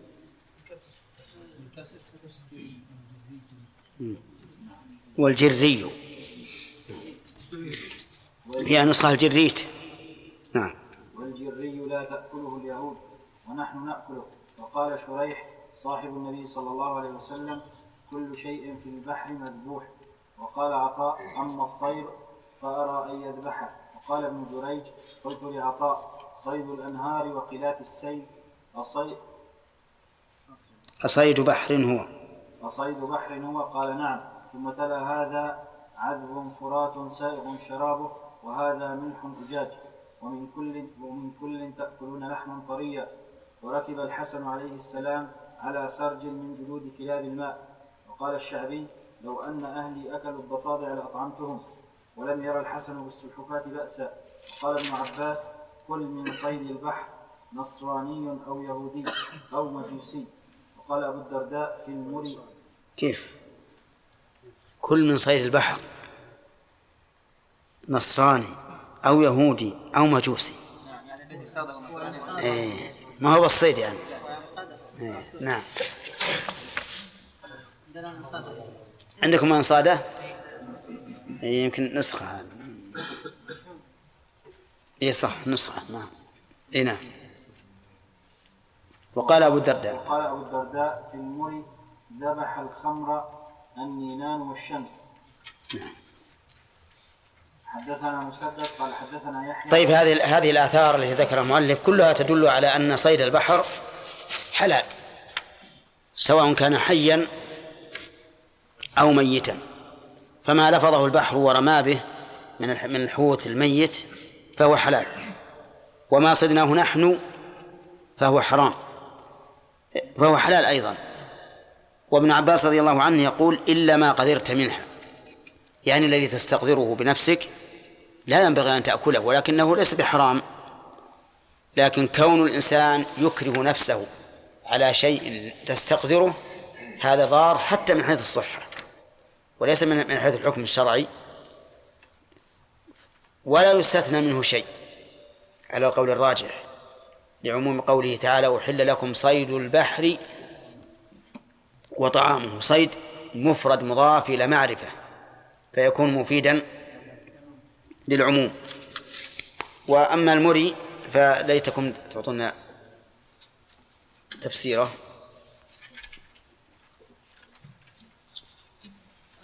والجري، هي نسخة الجريت. نعم. والجري لا تأكله اليهود ونحن نأكله. وقال شريح صاحب النبي صلى الله عليه وسلم كل شيء في البحر مذبوح. وقال عطاء أما الطير فأرى أن يذبحه. وقال ابن جريج قلت لعطاء صيد الأنهار وقلات السيل أصيد أصيد بحر هو أصيد بحر هو. قال نعم. ثم تلا هذا عذب فرات سائغ شرابه وهذا ملح أجاج ومن كل ومن كل تأكلون لحما طريا. وركب الحسن عليه السلام على سرج من جلود كلاب الماء. وقال الشعبي لو أن أهلي أكلوا الضفادع لأطعمتهم. ولم يرى الحسن بالسلحفاة بأسا. وقال ابن عباس كل من صيد البحر نصراني أو يهودي أو مجوسي. وقال أبو الدرداء في المري. كيف كل من صيد البحر نصراني أو يهودي أو مجوسي؟ إيه ما هو بالصيد يعني. إيه نعم. عندكم أنصادة؟ إيه يمكن نسخة هذه. إيه صح نسخة. نعم. إيه نعم. وقال أبو الدرداء وقال أبو الدرداء في المري ذبح الخمر النينان والشمس. نعم. حدثنا مسدد قال حدثنا يحيى. طيب هذه هذه الآثار التي ذكرها المؤلف كلها تدل على أن صيد البحر حلال سواء كان حيا أو ميتا. فما لفظه البحر ورمى به من من الحوت الميت فهو حلال، وما صدناه نحن فهو حرام فهو حلال أيضا. وابن عباس رضي الله عنه يقول إلا ما قدرت منها، يعني الذي تستقدره بنفسك لا ينبغي أن تأكله، ولكنه ليس بحرام. لكن كون الإنسان يكره نفسه على شيء تستقدره هذا ضار حتى من حيث الصحة وليس من حيث الحكم الشرعي، ولا يستثنى منه شيء على القول الراجح لعموم قوله تعالى أحل لكم صيد البحر وطعامه. صيد مفرد مضاف إلى معرفة فيكون مفيدا للعموم. وأما المري فليتكم تعطونا تفسيره.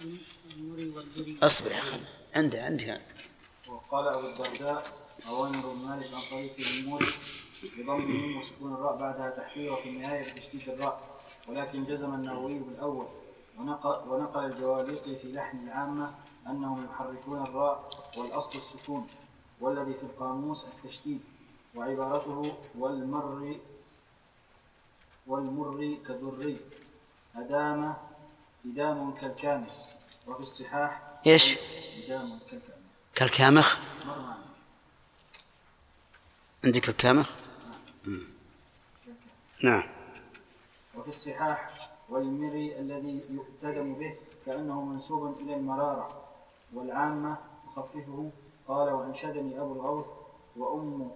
المري والبري. اصبر يا أخي عندي عندي وقال أبو الدرداء أوامر بن مالك الأنصاري في الموري بضم الميم وسكون الراء بعدها تحرير وفي النهاية بتشديد الراء، ولكن جزم النووي بالأول، ونقل, ونقل الجواليقي في لحن العامة أنهم يحركون الراء والأصل السكون، والذي في القاموس التشديد، وعبارته والمر والمر كذري أدام إدام كالكامل، وفي الصحاح إيش؟ إدام كالكامل كالكامخ. مر معنا. عندك الكامخ؟ نعم. وفي الصحاح والمري الذي يؤتدم به كأنه منسوب إلى المرارة، والعامة مخففه. قال وأنشدني أبو الغوث وأم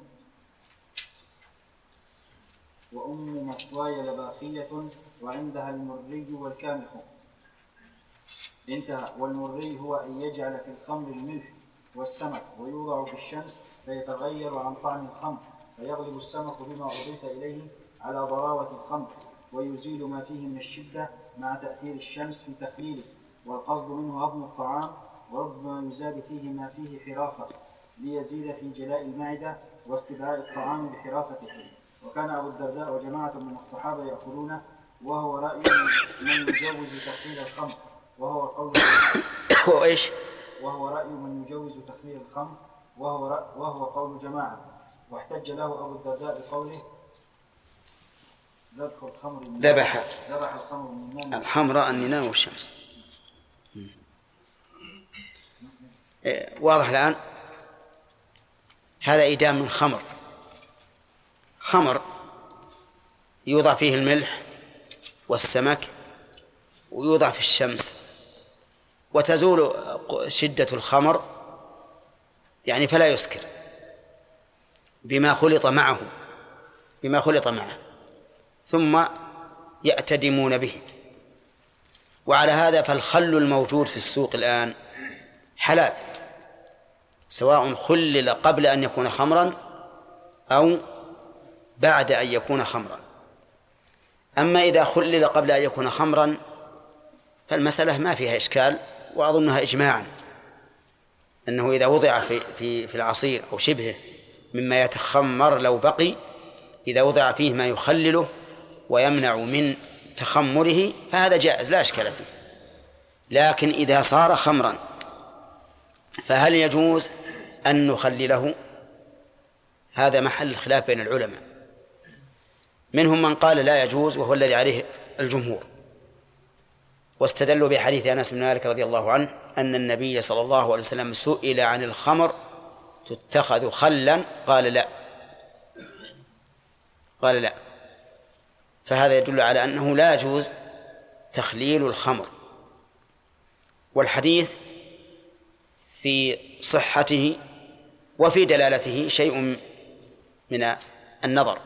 وأم مثواي لباخية وعندها المري والكامخ. انتهى. والمري هو أن يجعل في الخمر الملح والسمك ويوضع في الشمس فيتغير عن طعم الخمر، فيغلب السمك بما أضيف إليه على ضراوة الخمر، ويزيل ما فيه من الشدة مع تأثير الشمس في تخليله، والقصد منه هضم الطعام، وربما يزاد فيه ما فيه حرافة ليزيد في جلاء المعدة واستدعاء الطعام بحرافته. وكان أبو الدرداء وجماعة من الصحابة يأكلونه، وهو رأي من يجوز تخليل الخمر، وهو قول هو إيش؟ وهو رأي من يجوز تخليل الخمر، وهو رأي وهو قول جماعة. واحتج له أبو الدرداء بقوله ذبح الخمر ذبح ذبح الخمر من الحمراء النينان والشمس. إيه واضح الآن. هذا إدام من خمر، خمر يوضع فيه الملح والسمك ويوضع في الشمس، وتزول شدة الخمر يعني فلا يسكر بما خلط معه بما خلط معه ثم يأتدمون به. وعلى هذا فالخل الموجود في السوق الآن حلال، سواء خلل قبل أن يكون خمرا أو بعد أن يكون خمرا. أما إذا خلل قبل أن يكون خمرا فالمسألة ما فيها إشكال، وأظنها إجماعا أنه إذا وضع في, في, في العصير أو شبهه مما يتخمر لو بقي، إذا وضع فيه ما يخلله ويمنع من تخمره فهذا جائز لا إشكال فيه. لكن إذا صار خمرا فهل يجوز أن نخلله؟ هذا محل الخلاف بين العلماء. منهم من قال لا يجوز وهو الذي عليه الجمهور، واستدلوا بحديث أنس بن مالك رضي الله عنه أن النبي صلى الله عليه وسلم سئل عن الخمر تتخذ خلا قال لا قال لا فهذا يدل على أنه لا يجوز تخليل الخمر. والحديث في صحته وفي دلالته شيء من النظر.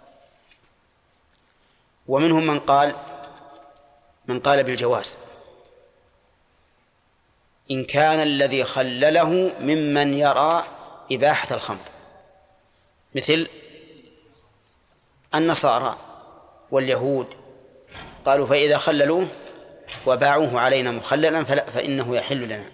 ومنهم من قال من قال بالجواز إن كان الذي خلله ممن يرى إباحة الخمر، مثل النصارى واليهود، قالوا فإذا خللوه وباعوه علينا مخللا فإنه يحل لنا،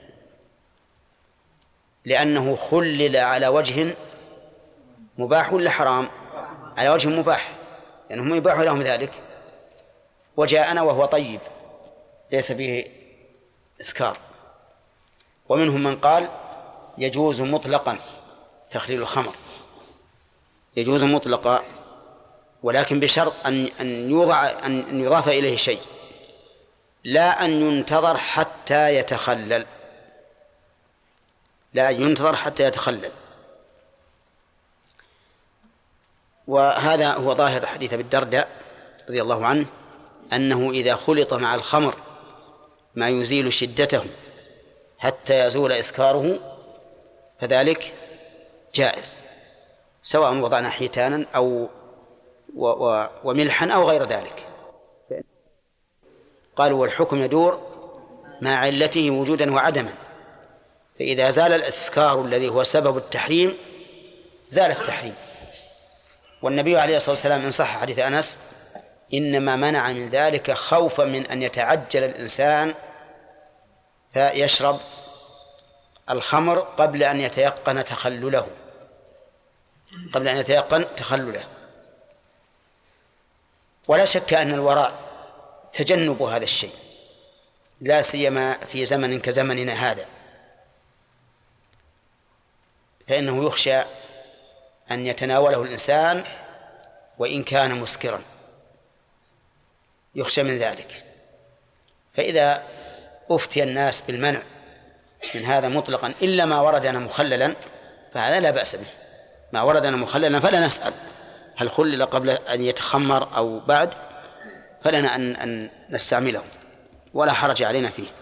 لأنه خلل على وجه مباح ولا حرام؟ على وجه مباح، لأنهم يعني يباح لهم ذلك، وجاءنا وهو طيب ليس فيه إسكار. ومنهم من قال يجوز مطلقا تخليل الخمر، يجوز مطلقا، ولكن بشرط أن أن يوضع أن يضاف إليه شيء، لا أن ينتظر حتى يتخلل، لا ينتظر حتى يتخلل. وهذا هو ظاهر حديث أبي الدرداء رضي الله عنه، أنه إذا خلط مع الخمر ما يزيل شدته حتى يزول إسكاره فذلك جائز، سواء وضعنا حيتانا أو وملحا أو غير ذلك. قالوا والحكم يدور مع علته وجودا وعدما، فإذا زال الإسكار الذي هو سبب التحريم زال التحريم. والنبي عليه الصلاة والسلام إن صح حديث أنس إنما منع من ذلك خوفا من أن يتعجل الإنسان فيشرب الخمر قبل أن يتيقن تخلله قبل أن يتيقن تخلله. ولا شك أن الوراء تجنب هذا الشيء، لا سيما في زمن كزمننا هذا، فإنه يخشى أن يتناوله الإنسان وإن كان مسكرا، يخشى من ذلك. فإذا أفتي الناس بالمنع من هذا مطلقا إلا ما وردنا مخللا فهذا لا بأس به. ما وردنا مخللا فلا نسأل هل خلل قبل أن يتخمر أو بعد، فلنا أن, أن نستعمله ولا حرج علينا فيه.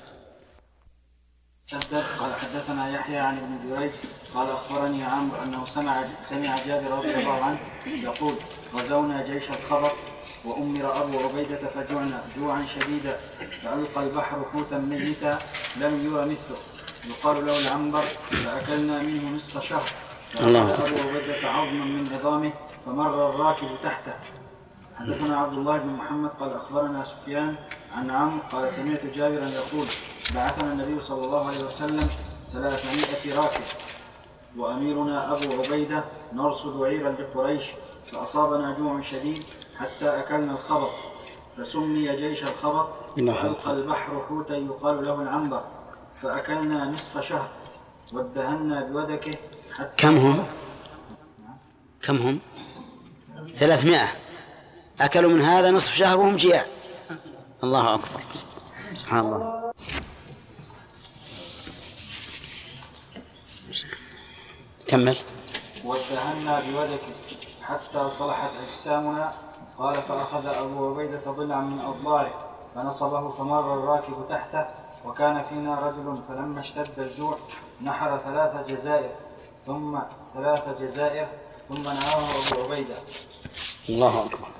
سدد قال حدثنا يحيى عن ابن جريج قال أخبرني عمرو أنه سمع سمع جابر رضي الله عنه يقول: غزونا جيش الخبر وأمر أبو عبيدة فجوعنا جوعا شديدا، فألقى البحر حوتا ميتا لم يرى مثله يقال له العنبر، فأكلنا منه نصف شهر، فأخذ أبو عبيدة عظما من عظامه فمر الراكب تحته. حدثنا عبد الله بن محمد قال أخبرنا سفيان عن عمرو قال سمعت جابرا يقول: بعثنا النبي صلى الله عليه وسلم ثلاثمائة راكب وأميرنا أبو عبيدة نرصد عيرا لقريش، فأصابنا جوع شديد حتى أكلنا الخبط، فسمي جيش الخبط، وألقى البحر حوتا يقال له العنبر، فأكلنا نصف شهر وادهنا بودكه حتى. كم هم؟ كم هم؟ ثلاثمائة أكلوا من هذا نصف شهر وهم جياع. الله أكبر، سبحان الله. كمل. وادهنا بودكه حتى صلحت أجسامنا. قال: فأخذ أبو عبيدة ضلعا من أضلاعه فنصبه فمر الراكب تحته، وكان فينا رجل فلما اشتد الجوع نحر ثلاث جزائر ثم ثلاث جزائر ثم نهاه أبو عبيدة. الله أكبر.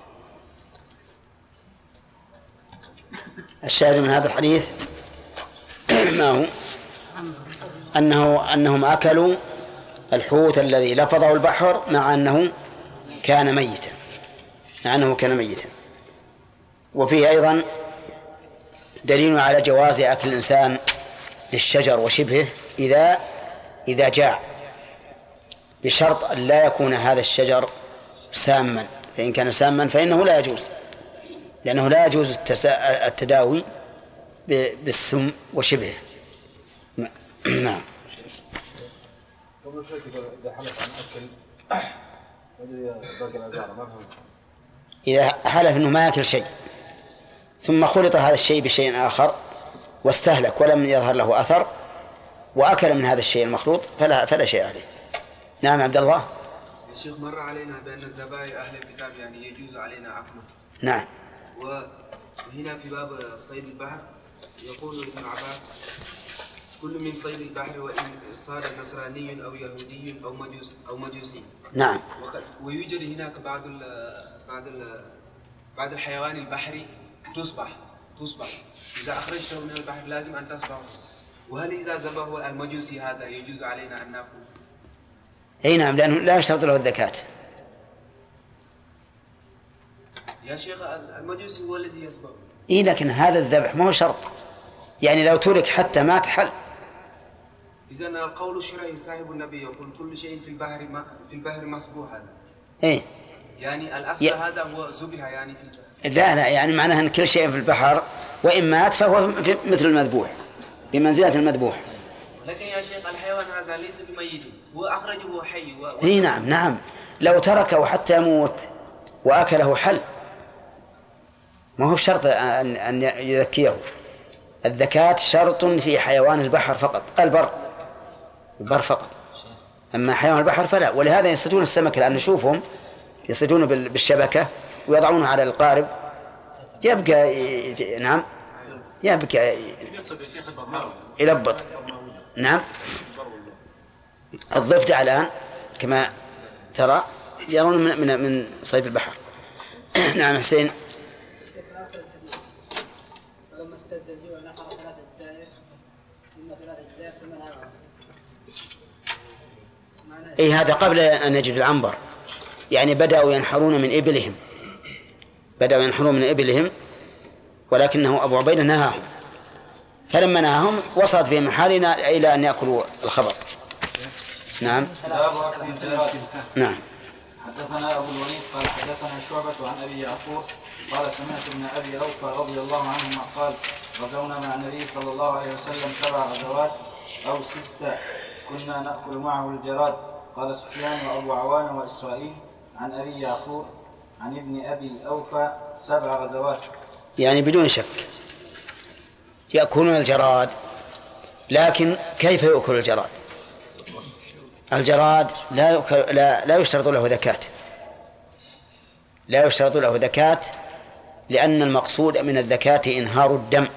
الشاهد من هذا الحديث ما هو؟ أنه أنهم أكلوا الحوت الذي لفظه البحر مع أنه كان ميتا مع أنه كان ميتا. وفيه أيضا دليل على جواز أكل الإنسان للشجر وشبهه إذا إذا جاع، بشرط أن لا يكون هذا الشجر ساما، فإن كان ساما فإنه لا يجوز، لأنه لا يجوز التداوي بالسم وشبهه. نعم. إذا حلف عن أكل باقي العبارة ما فهم. إذا حلف أنه ما يأكل شيء ثم خلط هذا الشيء بشيء آخر واستهلك ولم يظهر له أثر وأكل من هذا الشيء المخلوط فلا فلا شيء عليه. نعم عبد الله. يا شيخ مر علينا بأن الذبائح أهل الكتاب يعني يجوز علينا أكله. نعم. وهنا في باب صيد البحر يقول ابن عباس: كل من صيد البحر وإن صار نصراني أو يهودي أو مجوس أو مجوسي. نعم. ويوجد هناك بعض ال بعض ال بعض الحيوان البحري تصبح تصبح إذا أخرجته من البحر لازم أن تصبح. وهل إذا ذبحه المجوسي هذا يجوز علينا أن نأكل؟ أي نعم، لأنه لا يشترط له الزكاة. يا شيخ المجوسي هو الذي يصبح. إيه لكن هذا الذبح ما هو شرط، يعني لو ترك حتى مات حل. إذن القول الشرعي صاحب النبي يقول كل شيء في البحر ما في البحر مسبوح هذا. إيه. يعني الأصل ي... هذا هو ذبح يعني في البحر. لا لا، يعني معناه أن كل شيء في البحر وإن مات فهو مثل المذبوح بمنزلة المذبوح. لكن يا شيخ الحيوان هذا ليس بميت، هو أخرجه حي. و... إيه نعم نعم، لو تركه حتى يموت وأكله حل، ما هو شرط أن أن يذكيه. الذكاة شرط في حيوان البحر فقط، البر البر فقط، أما حيوان البحر فلا. ولهذا يصيدون السمك الآن نشوفهم يصيدون بالشبكة ويضعونه على القارب يبقى ي... نعم يبقى يلبط. نعم. الضفدع الآن كما ترى يرون من من, من صيد البحر. نعم حسين. أي هذا قبل أن يجد العنبر، يعني بدأوا ينحرون من إبلهم بدأوا ينحرون من إبلهم ولكنه أبو عبيدة نهاهم فلما نهاهم وصلت بهم الحال إلى أن يأكلوا الخبط. نعم. نعم. حدثنا أبو الوليد قال حدثنا شعبة عن أبي يعقوب قال سمعت ابن أبي أوفى رضي الله عنهما قال غزونا مع النبي صلى الله عليه وسلم سبع غزوات أو ستة كنا نأكل معه الجراد. قال سفيان وأبو عوان وإسرائيل عن أبي يعقوب عن ابن أبي أوفى سبع غزوات، يعني بدون شك يأكلون الجراد. لكن كيف يأكل الجراد؟ الجراد لا, يأكل لا, لا يشترط له ذكاة، لا يشترط له ذكاة لأن المقصود من الذكاة إنهار الدم،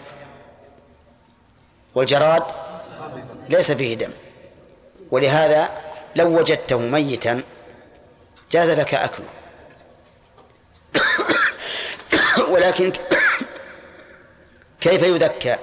والجراد ليس فيه دم، ولهذا لو وجدته ميتا جاز لك أكله. ولكن كيف يذكى؟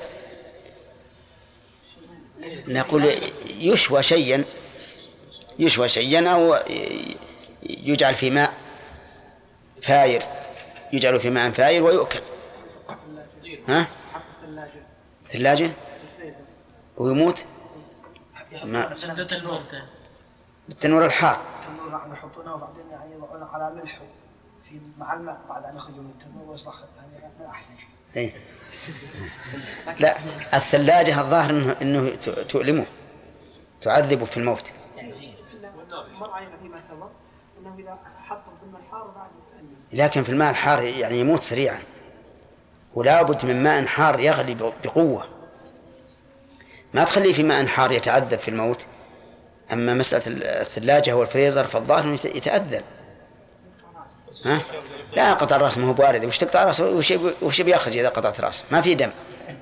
نقول يشوى شيئا يشوى شيئا أو يجعل في ماء فاير، يجعل في ماء فاير ويؤكل. ها؟ ثلاجة ويموت ما بالتنور الحار. التنور راح يحطونه وبعدين يعني يضعونه على ملح في مع الماء بعد أن يخرجوا من التنور ويصلح، يعني من أحسن شيء. إيه. لا، الثلاجة الظاهر إنه, إنه تؤلمه، تعذبه في الموت. مر علينا فيما سبق أنه إذا حطوا في الماء الحار بعد يتألم، لكن في الماء الحار يعني يموت سريعا، ولا بد من ماء حار يغلي بقوة، ما تخليه في ماء حار يتعذب في الموت. أما مسألة الثلاجة والفريزر فالظاهر يتأذب. ها؟ لا، قطع الرأس ما هو بارد، وش تقطع رأسه وش بيخرج إذا قطعت رأسه؟ ما في دم.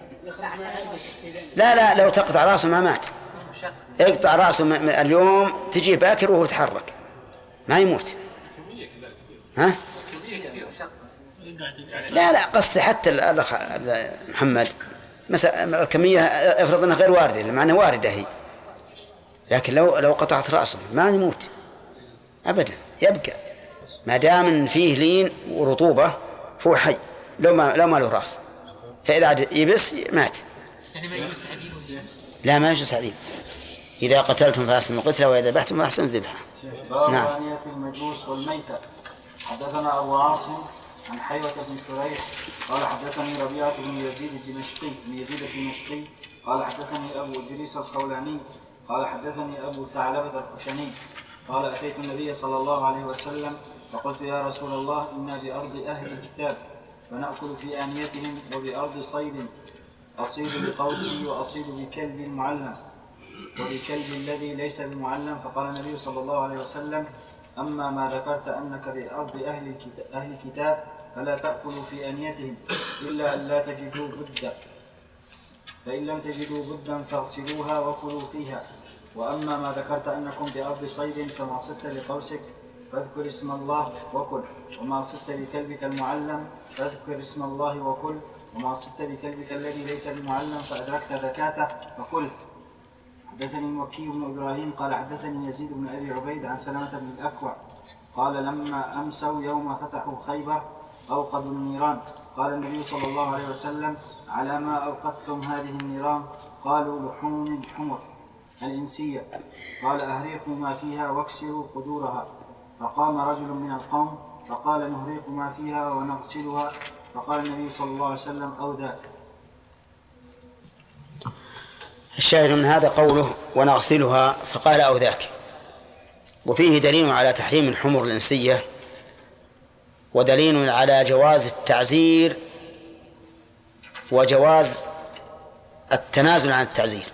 لا لا، لو تقطع رأسه ما مات. اقطع رأسه اليوم تجي باكر وهو يتحرك ما يموت. ها؟ لا لا، قص حتى الأخ محمد مثلا الكمية افرض أنها غير واردة، مع أنها واردة هي، لكن لو لو قطعت رأسه ما يموت أبدا، يبقى ما دام فيه لين ورطوبة فهو حي، لو ما لو ما له رأس، فإذا عاد يبس مات. لا، ما يجوز تعذيب. إذا قتلتم فأحسنوا القتلة وإذا ذبحتم فأحسنوا الذبحة. نعم. ثانية المجوس والميتة. حدثنا أبو عاصم عن حيوة بن شريح قال حدثني ربيعة بن يزيد الدمشقي بن يزيد الدمشقي قال حدثني أبو إدريس الخولاني قال حدثني أبو ثعلبة الخشني قال أتيت النبي صلى الله عليه وسلم فقلت يا رسول الله إنا بأرض أهل الكتاب فنأكل في آنيتهم وبأرض صيد أصيد بقوسي وأصيد بكلب معلم وبكلب الذي ليس بمعلم. فقال النبي صلى الله عليه وسلم أما ما ذكرت أنك بأرض أهل الكتاب فلا تأكلوا في آنيتهم إلا أن لا تجدوا بدا، فإن لم تجدوا بدا فاغسلوها وكلوا فيها. وأما ما ذكرت أنكم بأرض صيد فما صدت لقوسك فاذكر اسم الله وكل، وما صدت بكلبك المعلم فاذكر اسم الله وكل، وما صدت بكلبك الذي ليس بمعلم فأدركت ذكاته فكل. حدثني المكي بن إبراهيم قال حدثني يزيد بن أبي عبيد عن سلمة بن الأكوع قال لما أمسوا يوم فتحوا خيبر أوقدوا النيران. قال النبي صلى الله عليه وسلم على ما أوقدتم هذه النيران؟ قالوا لحوم الحمر الإنسية. قال أهريقوا ما فيها واكسروا قدورها. فقام رجل من القوم فقال نهريق ما فيها ونغسلها. فقال النبي صلى الله عليه وسلم أو ذاك. الشاهد من هذا قوله ونغسلها فقال أو ذاك، وفيه دليل على تحريم الحمر الإنسية، ودليل على جواز التعزير وجواز التنازل عن التعزير.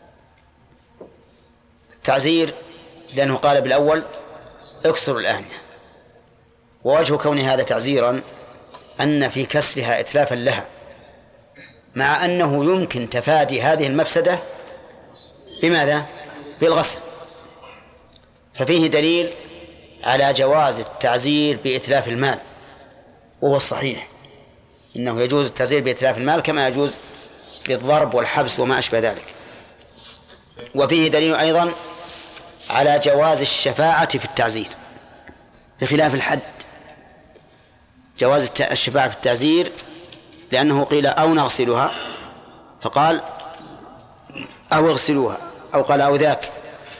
التعزير لأنه قال بالأول اكسر الآنية، ووجه كون هذا تعزيرا أن في كسرها إتلافا لها، مع أنه يمكن تفادي هذه المفسدة بماذا؟ بالغسل. ففيه دليل على جواز التعزير بإتلاف المال، وهو الصحيح، إنه يجوز التعزير بإتلاف المال كما يجوز بالضرب والحبس وما أشبه ذلك. وفيه دليل أيضا على جواز الشفاعة في التعزير بخلاف الحد. جواز الشفاعة في التعزير لأنه قيل أو نغسلها فقال أو اغسلوها أو قال أو ذاك.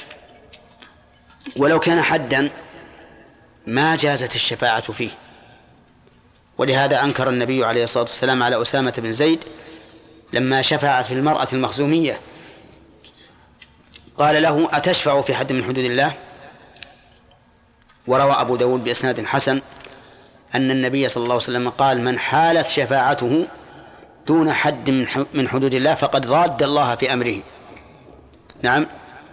ولو كان حدا ما جازت الشفاعة فيه، ولهذا أنكر النبي عليه الصلاة والسلام على أسامة بن زيد لما شفع في المرأة المخزومية، قال له أتشفع في حد من حدود الله؟ وروى أبو داود بإسناد حسن أن النبي صلى الله عليه وسلم قال من حالت شفاعته دون حد من حدود الله فقد ضاد الله في أمره. نعم.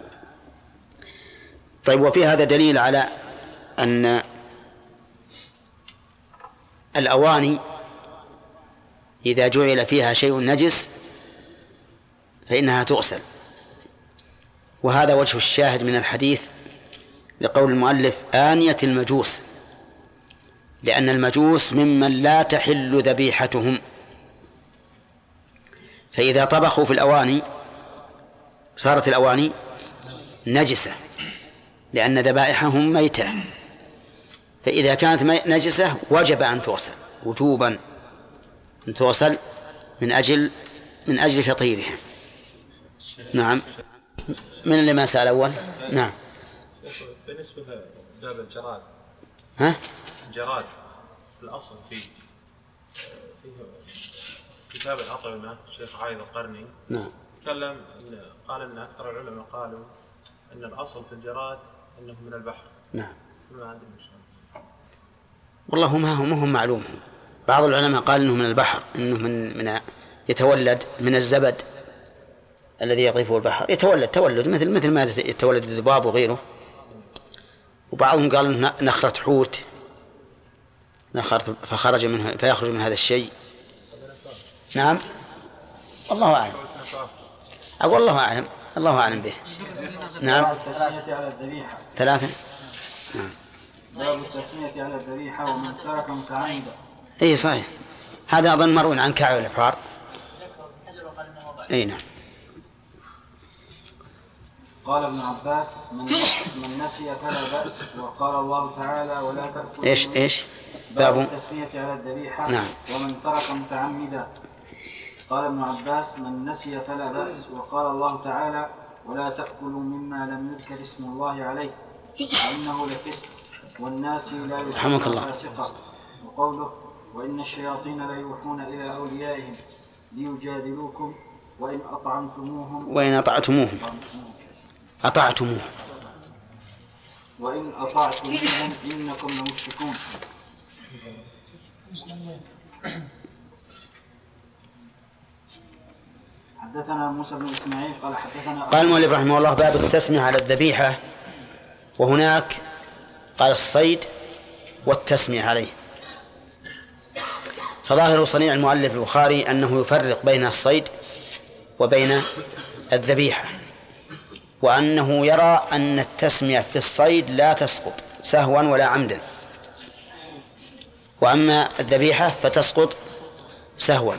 طيب، وفي هذا دليل على أن الأواني إذا جعل فيها شيء نجس فإنها تغسل، وهذا وجه الشاهد من الحديث لقول المؤلف آنية المجوس، لأن المجوس ممن لا تحل ذبيحتهم، فإذا طبخوا في الأواني صارت الأواني نجسة لأن ذبائحهم ميتة، فإذا كانت نجسة وجب أن تغسل وجوبا، أن تغسل من أجل من أجل تطهيرها. نعم. من اللي ما سأل أول؟ نعم. بالنسبة لباب الجراد، ها؟ الجراد في الأصل فيه فيه كتاب الأطعمة الشيخ عايض القرني نعم تكلم إن قال أن أكثر العلماء قالوا أن الأصل في الجراد أنه من البحر. نعم. ما عندي مشكلة. والله ما هم هم معلومهم. بعض العلماء قال إنه من البحر، إنه من من يتولد من الزبد الذي يطيفه البحر، يتولد تولد مثل مثل ما يتولد الذباب وغيره. وبعضهم قال إنه نخرة حوت نخرة فخرج منها فيخرج من هذا الشيء. نعم. الله أعلم. أقول الله أعلم. الله أعلم به. نعم. التسمية على الذبيحة ثلاثة. نعم. باب التسمية على الذبيحة ومن ترك متعمدا. إيه صحيح، هذا أظن مروي عن كعب الأحبار. إيه نعم. قال ابن عباس من, من نسي فلا بأس، وقال الله تعالى ولا تأكلوا. إيش إيش باب التسمية على الذبيحة. نعم. ومن ترك متعمدا. قال ابن عباس من نسي فلا بأس، وقال الله تعالى ولا تأكلوا مما لم يذكر اسم الله عليه وإنه لفسق والناس لا يسمى فاسقا. وقوله وإن الشياطين لا يوحون إلى أوليائهم ليجادلوكم وإن أطعمتموهم وإن أطعتموهم أطعتموهم وإن أطعتموهم إنكم لمشركون. حدثنا موسى بن إسماعيل قال حدثنا قال المؤلف رحمه الله باب التسمية على الذبيحة، وهناك قال الصيد والتسمية عليه. فظاهر صنيع المؤلف البخاري أنه يفرق بين الصيد وبين الذبيحة، وأنه يرى أن التسمية في الصيد لا تسقط سهوا ولا عمدا، وأما الذبيحة فتسقط سهوا.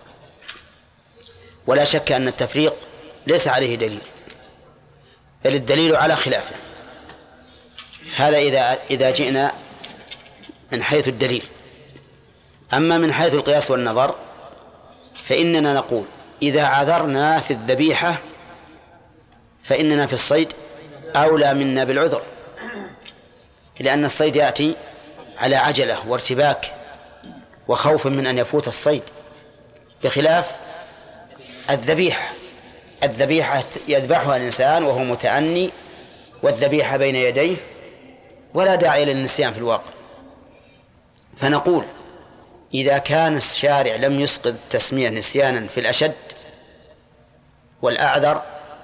ولا شك أن التفريق ليس عليه دليل، بل الدليل على خلافه. هذا إذا إذا جئنا من حيث الدليل. أما من حيث القياس والنظر فإننا نقول إذا عذرنا في الذبيحة فإننا في الصيد أولى منا بالعذر، لأن الصيد يأتي على عجلة وارتباك وخوف من أن يفوت الصيد، بخلاف الذبيحة. الذبيحة يذبحها الإنسان وهو متأني، والذبيحة بين يديه ولا داعي للنسيان في الواقع. فنقول إذا كان الشارع لم يسقط التسمية نسيانا في الأشد والأعذر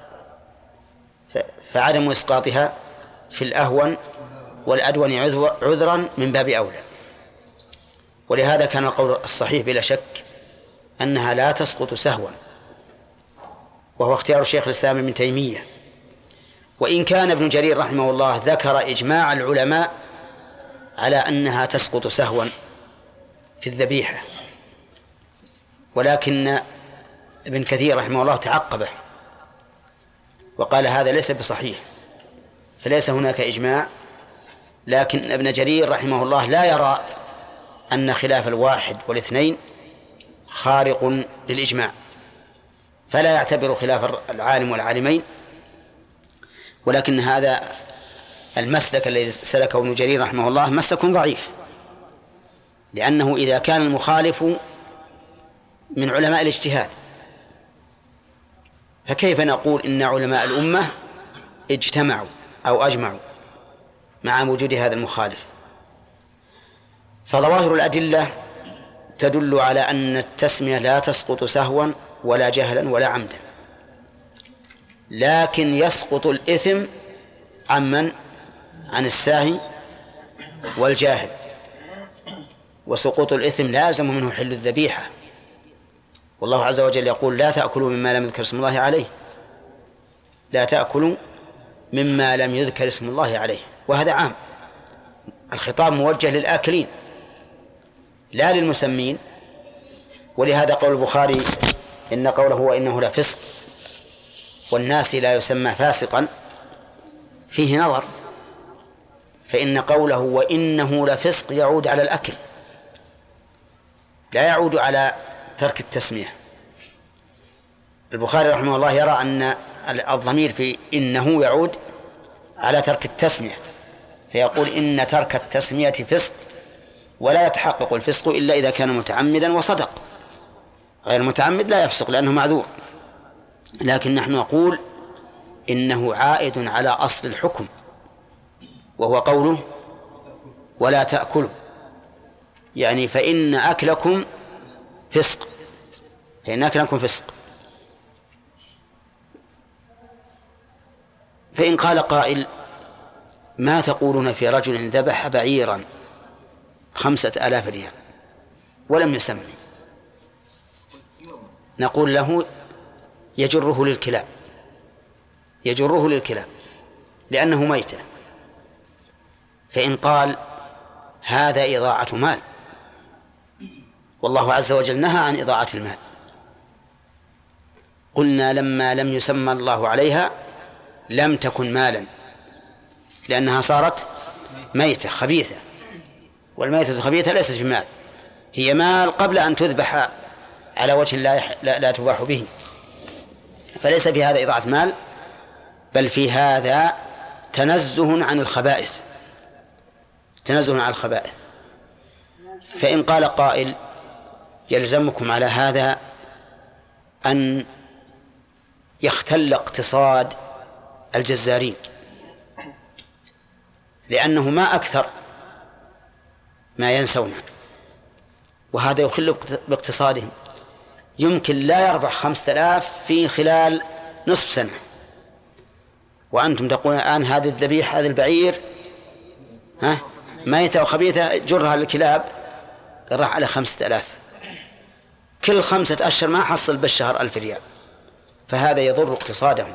فعدم إسقاطها في الأهون والأدون عذرا من باب أولى. ولهذا كان القول الصحيح بلا شك أنها لا تسقط سهوا، وهو اختيار شيخ الإسلام ابن تيمية. وإن كان ابن جرير رحمه الله ذكر إجماع العلماء على أنها تسقط سهوا في الذبيحة، ولكن ابن كثير رحمه الله تعقبه وقال هذا ليس بصحيح، فليس هناك إجماع. لكن ابن جرير رحمه الله لا يرى أن خلاف الواحد والاثنين خارق للإجماع، فلا يعتبر خلاف العالم والعالمين، ولكن هذا المسلك الذي سلكه ابن جرير رحمه الله مسلك ضعيف، لأنه إذا كان المخالف من علماء الاجتهاد فكيف نقول إن علماء الأمة اجتمعوا أو أجمعوا مع وجود هذا المخالف؟ فظواهر الأدلة تدل على أن التسمية لا تسقط سهوا ولا جهلا ولا عمدا، لكن يسقط الإثم عمن عن الساهي والجاهل، وسقوط الإثم لازم منه حل الذبيحة، والله عز وجل يقول لا تأكلوا مما لم يذكر اسم الله عليه، لا تأكلوا مما لم يذكر اسم الله عليه، وهذا عام، الخطاب موجه للآكلين لا للمسمين. ولهذا قول البخاري إن قوله وإنه لفسق والناس لا يسمى فاسقا فيه نظر، فإن قوله وإنه لفسق يعود على الأكل لا يعود على ترك التسمية. البخاري رحمه الله يرى أن الضمير في إنه يعود على ترك التسمية، فيقول إن ترك التسمية فسق، ولا يتحقق الفسق إلا إذا كان متعمدا وصدق، غير متعمد لا يفسق لأنه معذور. لكن نحن نقول إنه عائد على أصل الحكم، وهو قوله ولا تأكلوا، يعني فإن أكلكم فسق، فإن أكلكم فسق. فإن قال قائل ما تقولون في رجل ذبح بعيرا خمسة آلاف ريال ولم يسمي؟ نقول له يجره للكلاب، يجره للكلاب لأنه ميتة. فإن قال هذا إضاعة مال، والله عز وجل نهى عن إضاعة المال، قلنا لما لم يسمى الله عليها لم تكن مالا، لأنها صارت ميتة خبيثة، والميتة الخبيثة ليست بمال، هي مال قبل أن تذبح على وجه لا, يح... لا, لا تباح به، فليس في هذا إضاعة مال، بل في هذا تنزه عن الخبائث، تنزه عن الخبائث. فإن قال قائل يلزمكم على هذا أن يختل اقتصاد الجزارين، لأنه ما أكثر ما ينسون، وهذا يخل باقتصادهم، يمكن لا يربح خمسة آلاف في خلال نصف سنة، وأنتم تقولون الآن هذه الذبيحة هذا البعير ها ميتة وخبيثة جرها للكلاب راح على خمسة آلاف، كل خمسة أشهر ما حصل بالشهر ألف ريال، فهذا يضر اقتصادهم.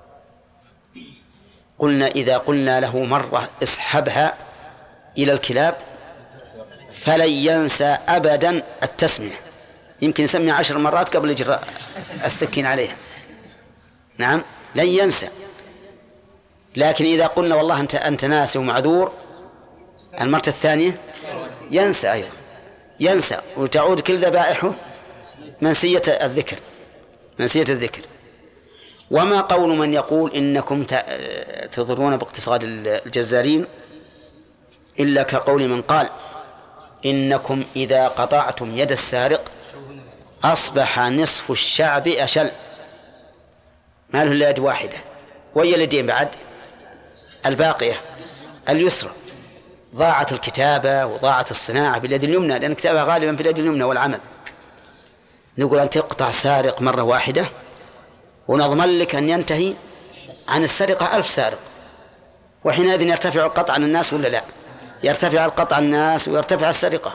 قلنا إذا قلنا له مرة اسحبها إلى الكلاب فلن ينسى أبدا التسمية، يمكن يسمي عشر مرات قبل إجراء السكين عليها، نعم لن ينسى. لكن إذا قلنا والله أنت أنت ناسي ومعذور، المرة الثانية ينسى أيضا، ينسى وتعود كل ذبائحه منسية الذكر، منسية الذكر. وما قول من يقول إنكم تضرون باقتصاد الجزارين إلا كقول من قال إنكم إذا قطعتم يد السارق أصبح نصف الشعب أشل، ما له إلا يد واحدة، وهي اليدين بعد الباقية اليسرى، ضاعت الكتابة وضاعت الصناعة باليد اليمنى، لأن الكتابة غالبا في اليد اليمنى والعمل. نقول أن تقطع سارق مرة واحدة ونضمن لك أن ينتهي عن السرقة ألف سارق، وحينئذ يرتفع القطع عن الناس ولا لا؟ يرتفع القطع عن الناس ويرتفع السرقة.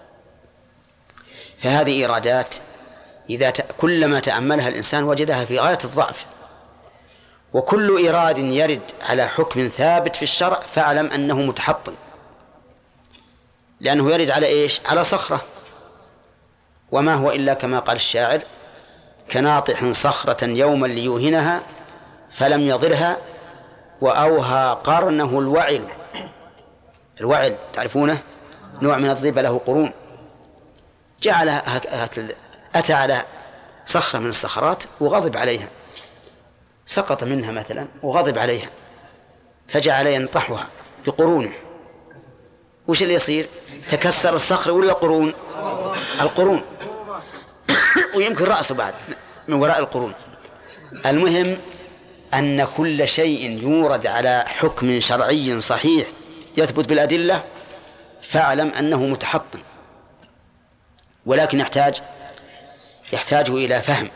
فهذه إيرادات إذا ت... كلما تأملها الإنسان وجدها في غاية الضعف، وكل إيراد يرد على حكم ثابت في الشرع فاعلم أنه متحطم، لأنه يرد على إيش؟ على صخرة، وما هو إلا كما قال الشاعر كناطح صخرة يوما ليوهنها فلم يضرها وأوهى قرنه الوعل. الوعل تعرفونه نوع من الضيب له قرون، جعل أتى على صخرة من الصخرات وغضب عليها، سقط منها مثلا وغضب عليها فجعل ينطحها بقرونه، وش اللي يصير؟ تكسر الصخر ولا قرون؟ القرون، ويمكن رأسه بعد من وراء القرون. المهم أن كل شيء يورد على حكم شرعي صحيح يثبت بالأدلة فاعلم أنه متحطم، ولكن يحتاج يحتاج إلى فهم،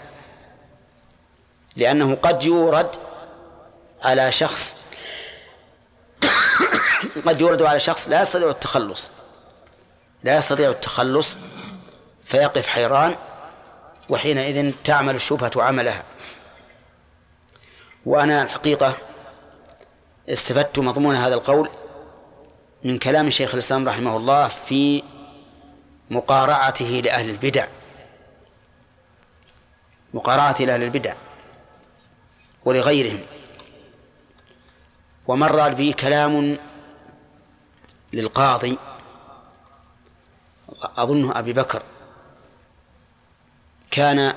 لأنه قد يورد على شخص قد يورد على شخص لا يستطيع التخلص لا يستطيع التخلص فيقف حيران، وحينئذ تعمل الشبهة عملها. وأنا الحقيقة استفدت مضمون هذا القول من كلام شيخ الإسلام رحمه الله في مقارعته لأهل البدع مقارعته لأهل البدع ولغيرهم. ومر بي كلام للقاضي أظنه أبي بكر، كان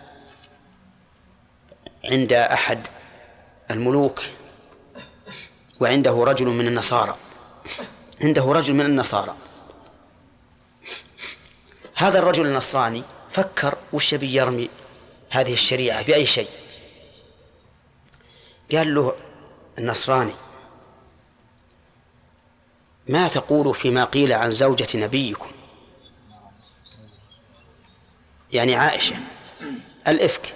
عند أحد الملوك وعنده رجل من النصارى عنده رجل من النصارى هذا الرجل النصراني فكر وش يبي يرمي هذه الشريعة بأي شيء. قال له النصراني: ما تقول فيما قيل عن زوجة نبيكم، يعني عائشة، الإفك،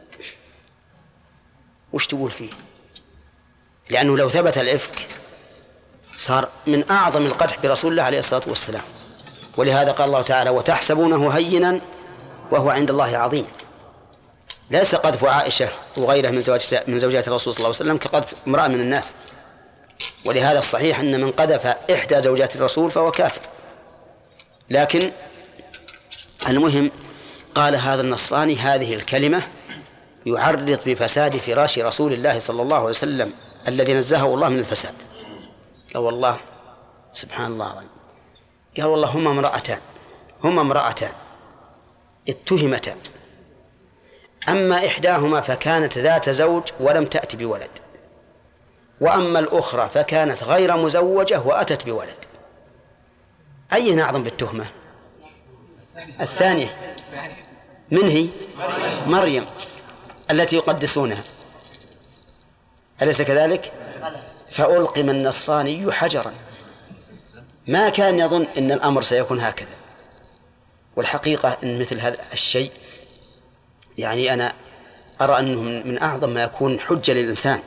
وش تقول فيه؟ لأنه لو ثبت الإفك صار من أعظم القدح برسول الله عليه الصلاة والسلام، ولهذا قال الله تعالى: وتحسبونه هينا وهو عند الله عظيم. ليس قذف عائشة وغيرها من زوجات من زوجات الرسول صلى الله عليه وسلم كقذف امرأة من الناس، ولهذا الصحيح أن من قذف إحدى زوجات الرسول فهو كافر. لكن المهم قال هذا النصراني هذه الكلمة يعرض بفساد فراش رسول الله صلى الله عليه وسلم الذي نزهه الله من الفساد. قال والله سبحان الله العظيم، قال والله هما امرأتان هما امرأتان اتهمتان، أما إحداهما فكانت ذات زوج ولم تأت بولد، وأما الأخرى فكانت غير مزوجة وأتت بولد. أي أعظم بالتهمة؟ الثانية. من هي؟ مريم التي يقدسونها، أليس كذلك؟ فألقم النصراني حجرا، ما كان يظن أن الأمر سيكون هكذا. والحقيقة أن مثل هذا الشيء يعني أنا أرى أنه من أعظم ما يكون حجة للإنسان،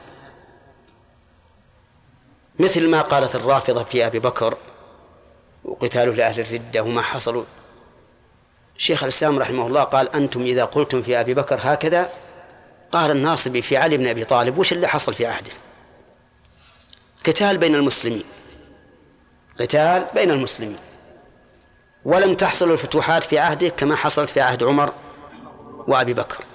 مثل ما قالت الرافضة في أبي بكر وقتاله لأهل الردة وما حصلوا. شيخ الإسلام رحمه الله قال: أنتم إذا قلتم في أبي بكر هكذا، قال الناصبي في علي بن أبي طالب وش اللي حصل في عهده؟ قتال بين المسلمين قتال بين المسلمين ولم تحصل الفتوحات في عهده كما حصلت في عهد عمر وأبي بكر.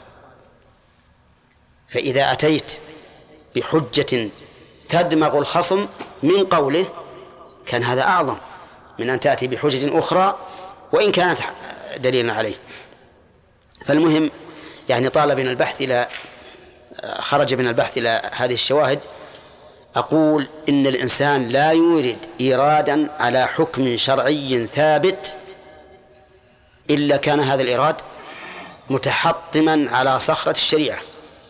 فإذا أتيت بحجة تدمغ الخصم من قوله كان هذا أعظم من أن تأتي بحجة أخرى وإن كانت دليلا عليه. فالمهم يعني طال بنا البحث إلى خرج بنا البحث إلى هذه الشواهد. أقول إن الإنسان لا يورد إيرادا على حكم شرعي ثابت إلا كان هذا الإيراد متحطما على صخرة الشريعة،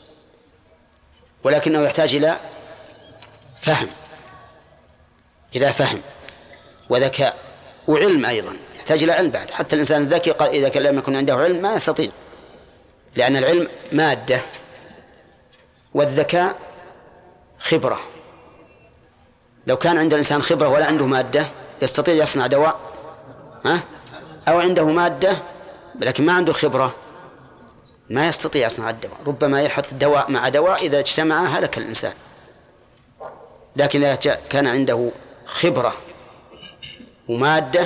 ولكنه يحتاج إلى فهم إلى فهم وذكاء وعلم أيضا، يحتاج إلى علم بعد. حتى الإنسان الذكي قال إذا كان لم يكن عنده علم ما يستطيع، لأن العلم مادة والذكاء خبرة. لو كان عند الإنسان خبرة ولا عنده مادة يستطيع يصنع دواء، ها؟ أو عنده مادة لكن ما عنده خبرة ما يستطيع يصنع الدواء. ربما يحط دواء مع دواء إذا اجتمع هلك الإنسان. لكن إذا كان عنده خبرة ومادة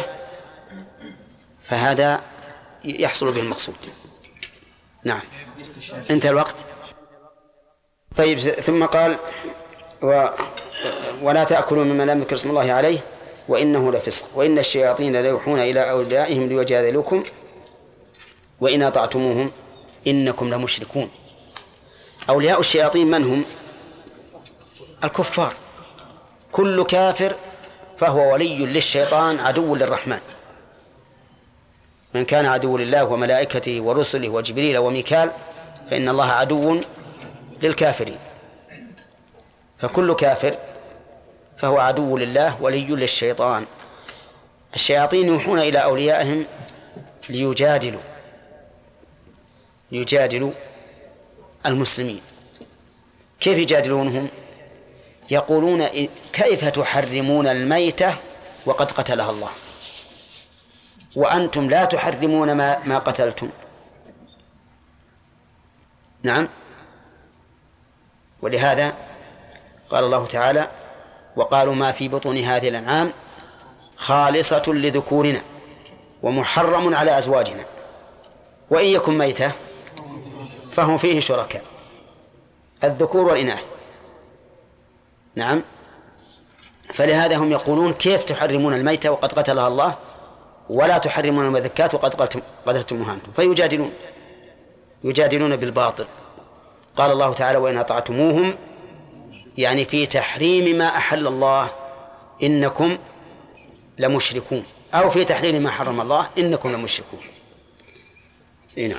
فهذا يحصل به المقصود. نعم، انتهى الوقت. طيب، ثم قال و... ولا تأكلوا مما لم يذكر اسم الله عليه وإنه لفسق وإن الشياطين ليوحون إلى أوليائهم ليجادلوكم وإن أطعتموهم إنكم لمشركون. أولياء الشياطين من هم؟ الكفار. كل كافر فهو ولي للشيطان عدو للرحمن. من كان عدو لله وملائكته ورسله وجبريل وميكال فإن الله عدو للكافرين. فكل كافر فهو عدو لله ولي للشيطان. الشياطين يوحون إلى أوليائهم ليجادلوا ليجادلوا المسلمين. كيف يجادلونهم؟ يقولون كيف تحرمون الميتة وقد قتلها الله وأنتم لا تحرمون ما, ما قتلتم. نعم. ولهذا قال الله تعالى وقالوا ما في بطون هذه الأنعام خالصة لذكورنا ومحرم على أزواجنا وإن يكن ميتة فهم فيه شركاء الذكور والإناث. نعم. فلهذا هم يقولون كيف تحرمون الميتة وقد قتلها الله ولا تحرمون المذكات وقد قتلتموها أنتم. فيجادلون يجادلون بالباطل. قال الله تعالى وإن أطعتموهم يعني في تحريم ما أحل الله إنكم لمشركون أو في تحليل ما حرم الله إنكم لمشركون. نعم.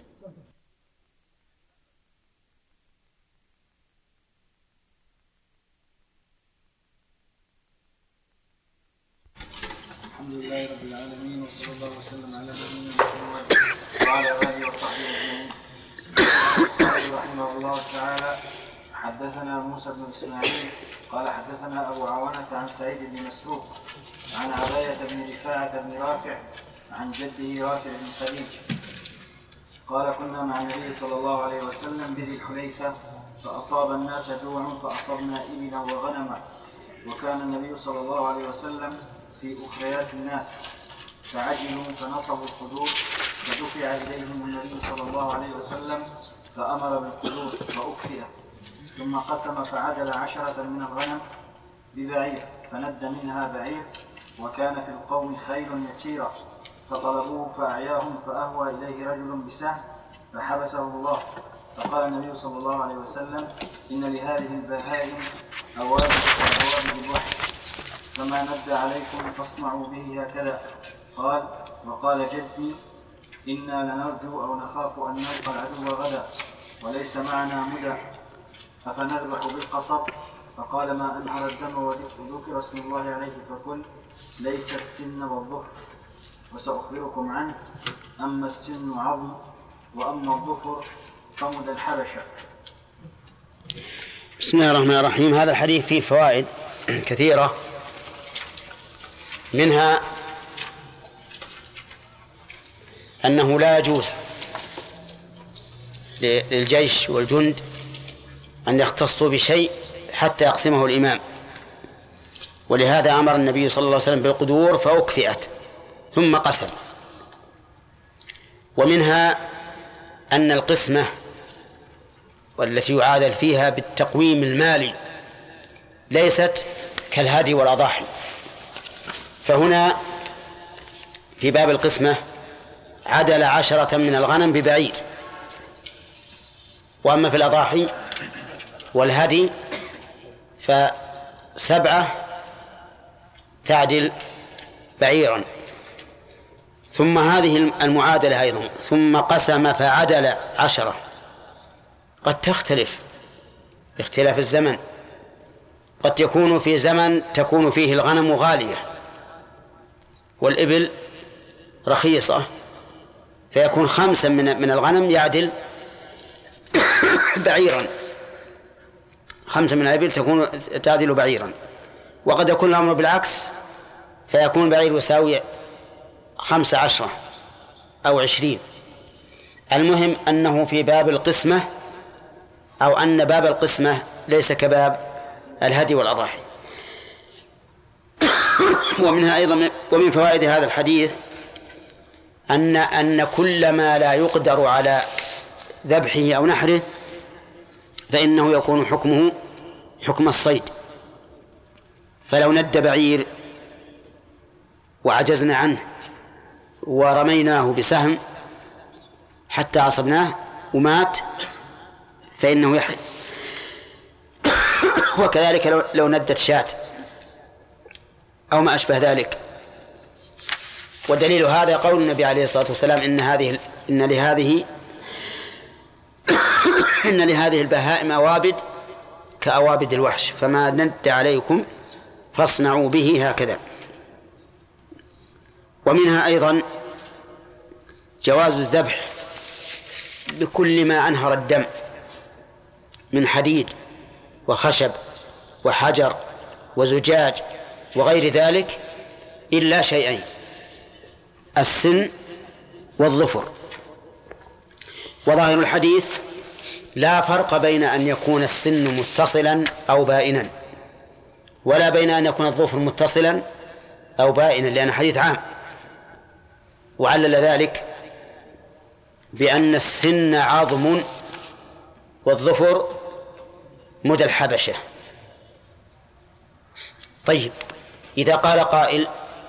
الحمد لله رب العالمين وصلى الله وسلم على نبينا محمد وعلى آله وصحبه أجمعين. قال رحمه الله تعالى حدثنا موسى بن إسماعيل قال حدثنا أبو عوانة عن سعيد بن مسروق عن عباية بن رفاعة بن رافع عن جده رافع بن خديج قال كنا مع النبي صلى الله عليه وسلم بذي الحليفة فأصاب الناس جوع فأصبنا إبلا وغنما وكان النبي صلى الله عليه وسلم في أخريات الناس فعجلوا فنصبوا القدور فدفع إليهم النبي صلى الله عليه وسلم فأمر بالقدور فأكفئت ثم قسم فعدل عشرة من الغنم ببعير فند منها بعير وكان في القوم خيل يسيرة فطلبوه فأعياهم فأهوى إليه رجل بسهم فحبسه الله فقال النبي صلى الله عليه وسلم إن لهذه البهائم أوابد كأوابد الوحي فما ند عليكم فاصنعوا به هكذا. قال وقال جدي إنا لنرجو أو نخاف أن نلقى العدو غدا وليس معنا مدى أفنذبح بالقصب فقال ما أنهر الدم وذكر اسم الله عليه فكل ليس السن والظهر وسأخبركم عنه أما السن عظم وأما الظهر فمد الحبشة. بسم الله الرحمن الرحيم. هذا الحديث فيه فوائد كثيرة منها أنه لا يجوز للجيش والجند أن يختصوا بشيء حتى يقسمه الإمام ولهذا أمر النبي صلى الله عليه وسلم بالقدور فأكفئت ثم قسم. ومنها أن القسمة والتي يعادل فيها بالتقويم المالي ليست كالهدي والأضاحي. فهنا في باب القسمة عدل عشرة من الغنم ببعير وأما في الأضاحي والهدي فسبعة تعدل بعيرا. ثم هذه المعادلة أيضا ثم قسم فعدل عشرة قد تختلف باختلاف الزمن. قد يكون في زمن تكون فيه الغنم غالية والإبل رخيصة فيكون خمسا من من الغنم يعدل بعيرا خمسة من الإبل تكون تعدل بعيرا. وقد يكون الأمر بالعكس فيكون بعير يساوي خمس عشرة أو عشرين. المهم أنه في باب القسمة أو أن باب القسمة ليس كباب الهدي والأضاحي. ومنها أيضا ومن فوائد هذا الحديث أن أن كل ما لا يقدر على ذبحه أو نحره فإنه يكون حكمه حكم الصيد. فلو ند بعير وعجزنا عنه ورميناه بسهم حتى عصبناه ومات فإنه يحل. وكذلك لو, لو ندت شاة أو ما أشبه ذلك. ودليل هذا قول النبي عليه الصلاة والسلام إن هذه إن لهذه إن لهذه البهائم أوابد كأوابد الوحش فما ند عليكم فاصنعوا به هكذا. ومنها أيضا جواز الذبح بكل ما أنهر الدم من حديد وخشب وحجر وزجاج وغير ذلك إلا شيئين: السن والظفر. وظاهر الحديث لا فرق بين أن يكون السن متصلا أو بائنا، ولا بين أن يكون الظفر متصلا أو بائنا، لأن حديث عام. وعلل ذلك بأن السن عظم والظفر مدى الحبشة. طيب، إذا قال قائل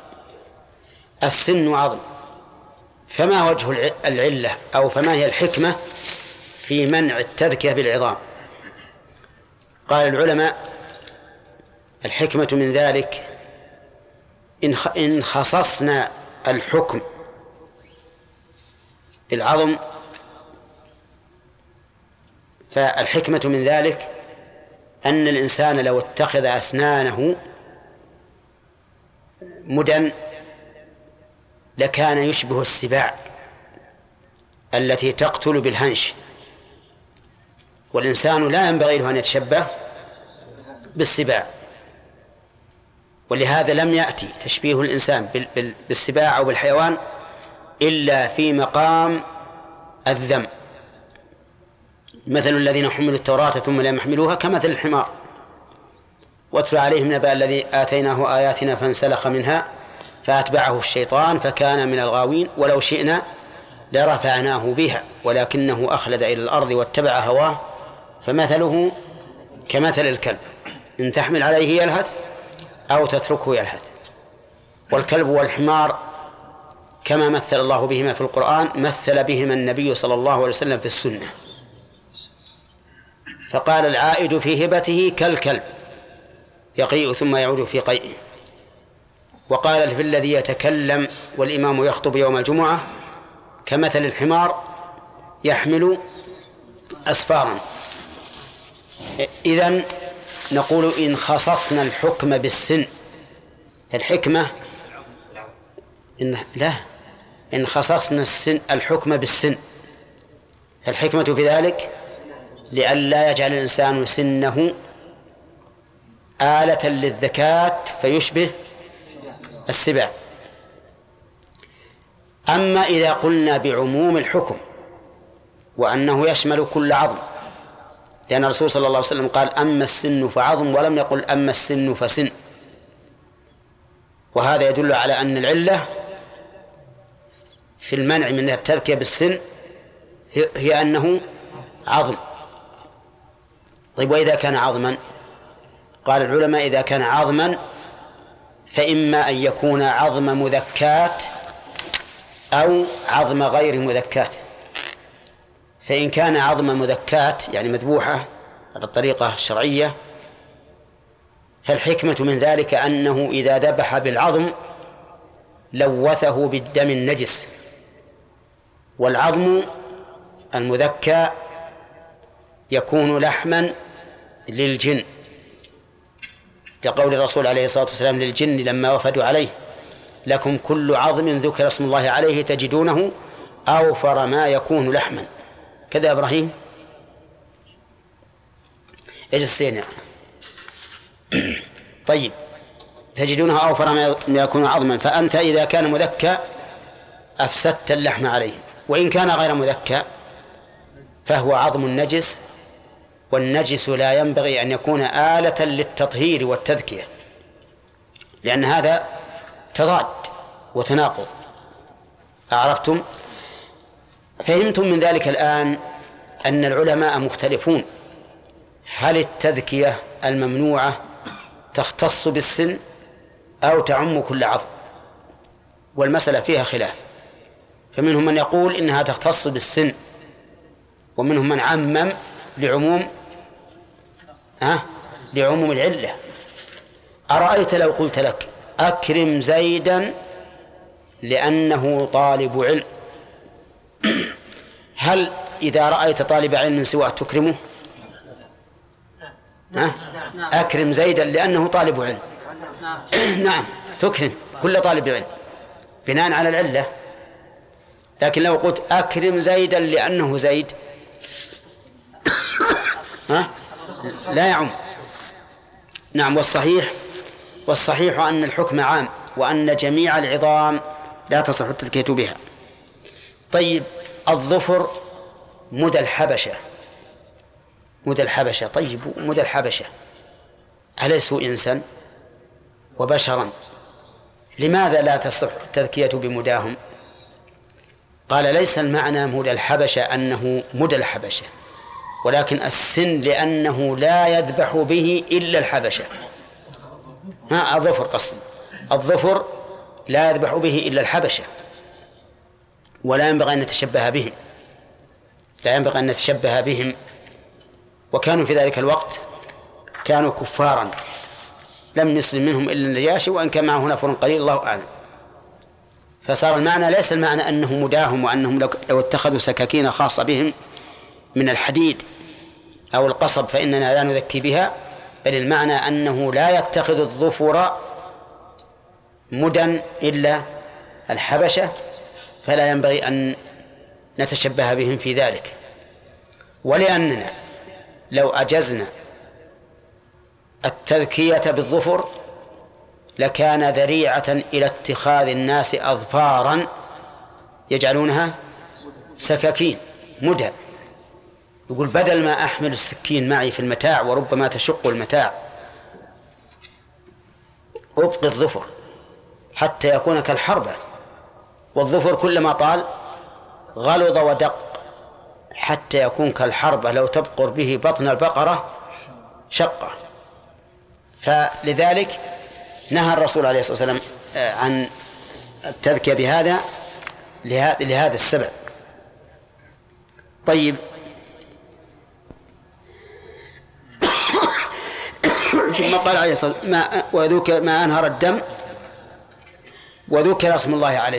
السن عظم، فما وجه العلة أو فما هي الحكمة في منع التذكية بالعظام؟ قال العلماء: الحكمة من ذلك إن خصصنا الحكم بالعظم، فالحكمة من ذلك أن الإنسان لو اتخذ أسنانه مدى لكان يشبه السباع التي تقتل بالهنش، والإنسان لا ينبغي له أن يتشبه بالسباع. ولهذا لم يأتي تشبيه الإنسان بالسباع أو بالحيوان إلا في مقام الذم، مثل الذين حملوا التوراة ثم لم يحملوها كمثل الحمار. واتل عليهم نبأ الذي آتيناه آياتنا فانسلخ منها فأتبعه الشيطان فكان من الغاوين ولو شئنا لرفعناه بها ولكنه أخلد إلى الأرض واتبع هواه فمثله كمثل الكلب إن تحمل عليه يلهث أو تتركه يلهث. والكلب والحمار كما مثل الله بهما في القرآن مثل بهما النبي صلى الله عليه وسلم في السنة، فقال: العائد في هبته كالكلب يقيء ثم يعود في قيئه. وقال في الذي يتكلم والإمام يخطب يوم الجمعة: كمثل الحمار يحمل أسفارا. إذن نقول إن خصصنا الحكم بالسن، الحكمة إن لا إن خصصنا السن الحكم بالسن، الحكمة في ذلك لئلا يجعل الإنسان سنه آلة للذكاة فيشبه السباع. أما إذا قلنا بعموم الحكم وأنه يشمل كل عظم، لأن الرسول صلى الله عليه وسلم قال: أما السن فعظم، ولم يقل أما السن فسن. وهذا يدل على أن العلة في المنع من التذكية بالسن هي أنه عظم. طيب، وإذا كان عظما؟ قال العلماء: إذا كان عظما فإما أن يكون عظم مذكات أو عظم غير مذكات. فإن كان عظم مذكات يعني مذبوحة على الطريقة الشرعية، فالحكمة من ذلك أنه إذا ذبح بالعظم لوثه بالدم النجس. والعظم المذكى يكون لحما للجن، لقول الرسول عليه الصلاة والسلام للجن لما وفدوا عليه: لكم كل عظم ذكر اسم الله عليه تجدونه أوفر ما يكون لحما. كذا إبراهيم إيش السين؟ طيب، تجدونه أوفر ما يكون عظما، فأنت إذا كان مذكى أفسدت اللحم عليه، وإن كان غير مذكى فهو عظم النجس، والنجس لا ينبغي أن يكون آلة للتطهير والتذكية، لأن هذا تضاد وتناقض. أعرفتم؟ فهمتم من ذلك الآن أن العلماء مختلفون هل التذكية الممنوعة تختص بالسن أو تعم كل عظم، والمسألة فيها خلاف. فمنهم من يقول إنها تختص بالسن ومنهم من عمم لعموم ها لعموم العلة. أرأيت لو قلت لك أكرم زيدا لأنه طالب علم، هل إذا رأيت طالب علم سواه تكرمه؟ ها؟ أكرم زيدا لأنه طالب علم. نعم تكرم كل طالب علم بناء على العلة. لكن لو قلت أكرم زيدا لأنه زيد ها؟ لا يعم. نعم. والصحيح والصحيح أن الحكم عام، وأن جميع العظام لا تصح التذكية بها. طيب الظفر مدى الحبشة، مدى الحبشة. طيب مدى الحبشة أليسوا إنسان وبشرا؟ لماذا لا تصح التذكية بمداهم؟ قال ليس المعنى مدى الحبشة أنه مدى الحبشة، ولكن السن لأنه لا يذبح به إلا الحبشة. ها الظفر قصد الظفر لا يذبح به إلا الحبشة، ولا ينبغي أن نتشبه بهم، لا ينبغي أن نتشبه بهم. وكانوا في ذلك الوقت كانوا كفارا، لم يسلم منهم إلا النجاشي، وإن كان معه نفر قليل الله أعلم. فصار المعنى ليس المعنى أنه مداهم وأنهم لو اتخذوا سكاكين خاصة بهم من الحديد أو القصب فإننا لا نذكي بها، بل المعنى أنه لا يتخذ الظفر مدى إلا الحبشة، فلا ينبغي أن نتشبه بهم في ذلك. ولأننا لو أجزنا التذكية بالظفر لكان ذريعة إلى اتخاذ الناس أظفارا يجعلونها سكاكين مدى. يقول بدل ما أحمل السكين معي في المتاع وربما تشق المتاع أبقي الظفر حتى يكون كالحربة، والظفر كلما طال غلظ ودق حتى يكون كالحربة لو تبقر به بطن البقرة شقة. فلذلك نهى الرسول عليه الصلاة والسلام عن التذكية بهذا لهذا السبب. طيب ثم قال عليه الصلاة والسلام ما, وذكر ما أنهر الدم وذكر اسم الله عليه،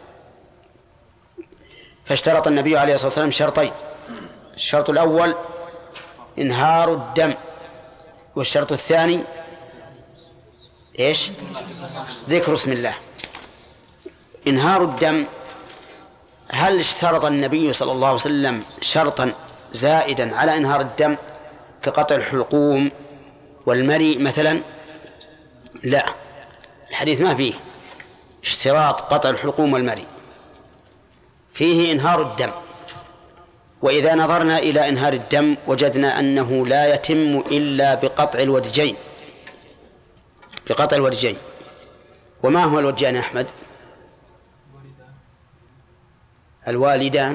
فاشترط النبي عليه الصلاة والسلام شرطين: الشرط الأول إنهار الدم، والشرط الثاني إيش؟ ذكر اسم الله. إنهار الدم، هل اشترط النبي صلى الله عليه وسلم شرطا زائدا على إنهار الدم كقطع الحلقوم والمري مثلا؟ لا، الحديث ما فيه اشتراط قطع الحلقوم والمري، فيه إنهار الدم. وإذا نظرنا إلى إنهار الدم وجدنا أنه لا يتم إلا بقطع الودجين، بقطع الودجين. وما هو الودجان يا أحمد؟ الوالدان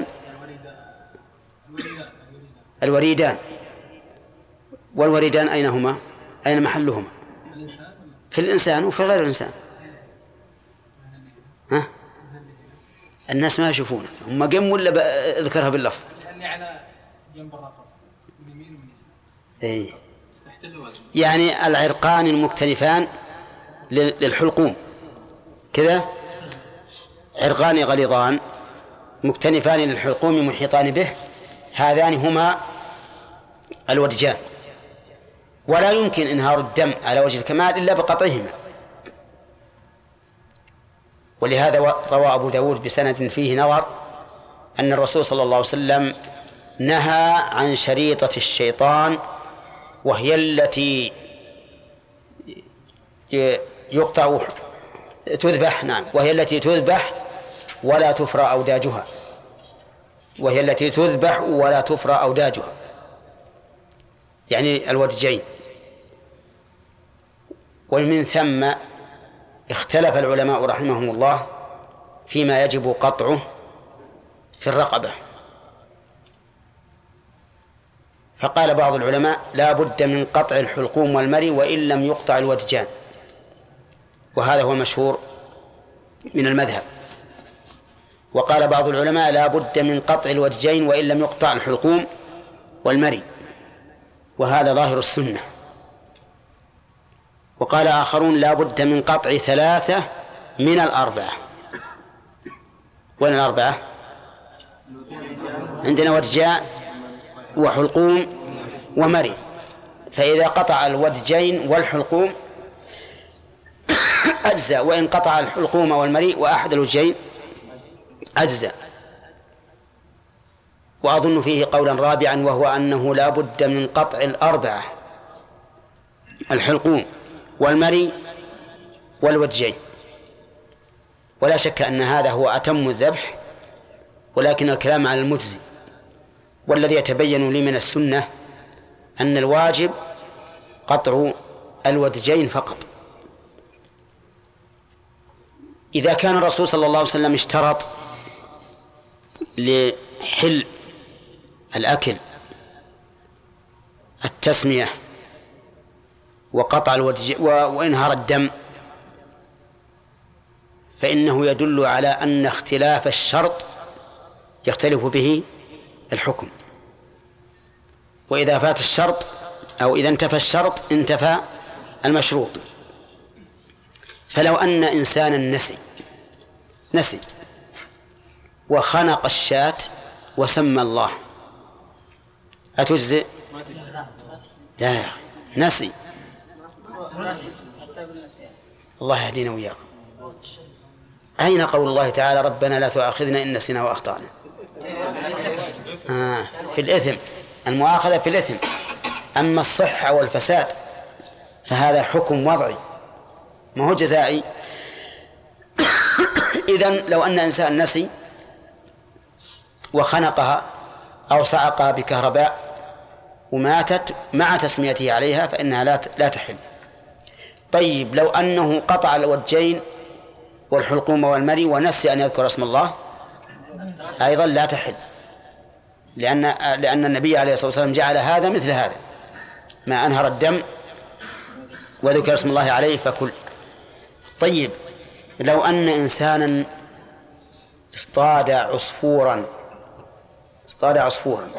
الوريدان. والوريدان أين هما؟ أين محلهما؟ في الإنسان وفي غير الإنسان. ها؟ الناس ما يشوفونه، هم قم ولا اذكرها باللفظ؟ اللي على جنب الرقبة من يمين ومن اي يسار. يعني العرقان المكتنفان للحلقوم كذا، عرقان غليظان مكتنفان للحلقوم محيطان به، هذان هما الودجان. ولا يمكن إنهار الدم على وجه الكمال إلا بقطعهما. ولهذا روى أبو داود بسند فيه نظر أن الرسول صلى الله عليه وسلم نهى عن شريطة الشيطان، وهي التي يقطع تذبح نعم وهي التي تذبح ولا تفرى أوداجها وهي التي تذبح ولا تفرى أوداجها يعني الودجين. ومن ثم اختلف العلماء رحمهم الله فيما يجب قطعه في الرقبة، فقال بعض العلماء لا بد من قطع الحلقوم والمري وإن لم يقطع الودجان، وهذا هو المشهور من المذهب. وقال بعض العلماء لا بد من قطع الوجهين وإن لم يقطع الحلقوم والمري، وهذا ظاهر السنة. وقال آخرون لا بد من قطع ثلاثة من الأربعة. وين الأربعة؟ عندنا ودجاء وحلقوم ومري، فإذا قطع الودجين والحلقوم أجزاء، وإن قطع الحلقوم والمري وأحد الوجهين أجزاء. وأظن فيه قولا رابعا، وهو أنه لا بد من قطع الأربعة: الحلقوم والمري والوجهين. ولا شك أن هذا هو أتم الذبح، ولكن الكلام على المجزي. والذي يتبين لي من السنة أن الواجب قطع الودجين فقط. إذا كان الرسول صلى الله عليه وسلم اشترط لحل الأكل التسمية وقطع الودج وإنهار الدم، فإنه يدل على أن اختلاف الشرط يختلف به الحكم. وإذا فات الشرط أو إذا انتفى الشرط انتفى المشروط. فلو أن إنسانا نسي نسي وخنق الشاة وسمى الله أتجزئ؟ لا، نسي. الله يهدينا وإياكم. أين قول الله تعالى ربنا لا تؤاخذنا إن نسينا وأخطأنا؟ آه في الإثم، المؤاخذة في الإثم. أما الصحة والفساد فهذا حكم وضعي ما هو جزائي. إذن لو أن إنسان نسي وخنقها أو صعقها بكهرباء وماتت مع تسميته عليها فإنها لا لا تحل. طيب لو أنه قطع الوجهين والحلقوم والمري ونسي أن يذكر اسم الله أيضا لا تحل، لأن لأن النبي عليه الصلاة والسلام جعل هذا مثل هذا، ما أنهر الدم وذكر اسم الله عليه فكل. طيب لو أن إنسانا اصطاد عصفورا اصطاد عصفورا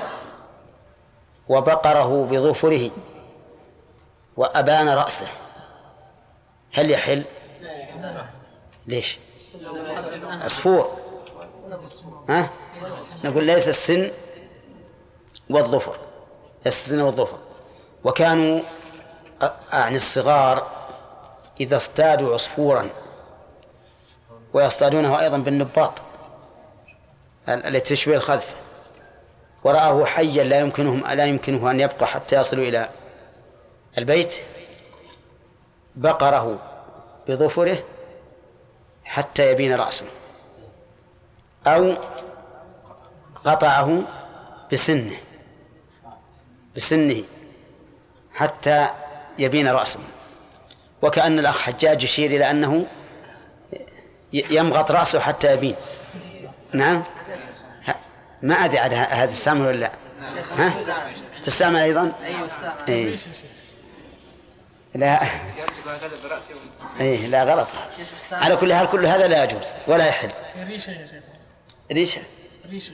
وبقره بظفره وأبان رأسه، هل يحل؟ ليش؟ عصفور، ها؟ نقول ليس السن والظفر، ليس السن والظفر. وكانوا أعني الصغار إذا اصطادوا عصفورا ويصطادونه أيضا بالنباط التي تشبه الخذف ورآه حيا لا يمكنهم لا يمكنه أن يبقى حتى يصلوا إلى البيت، بقره بظفره حتى يبين رأسه، أو قطعه بسنه بسنه حتى يبين رأسه. وكأن الأخ حجاج يشير إلى أنه يمغط رأسه حتى يبين. نعم، ما أدري عاد هذا السامر ولا لا؟ ها؟ تستعمل أيضا؟ إيه. لا إيه لا غلط. على كل حال كل هذا لا يجوز ولا يحل. ريشة يا شيخ. ريشة ريشة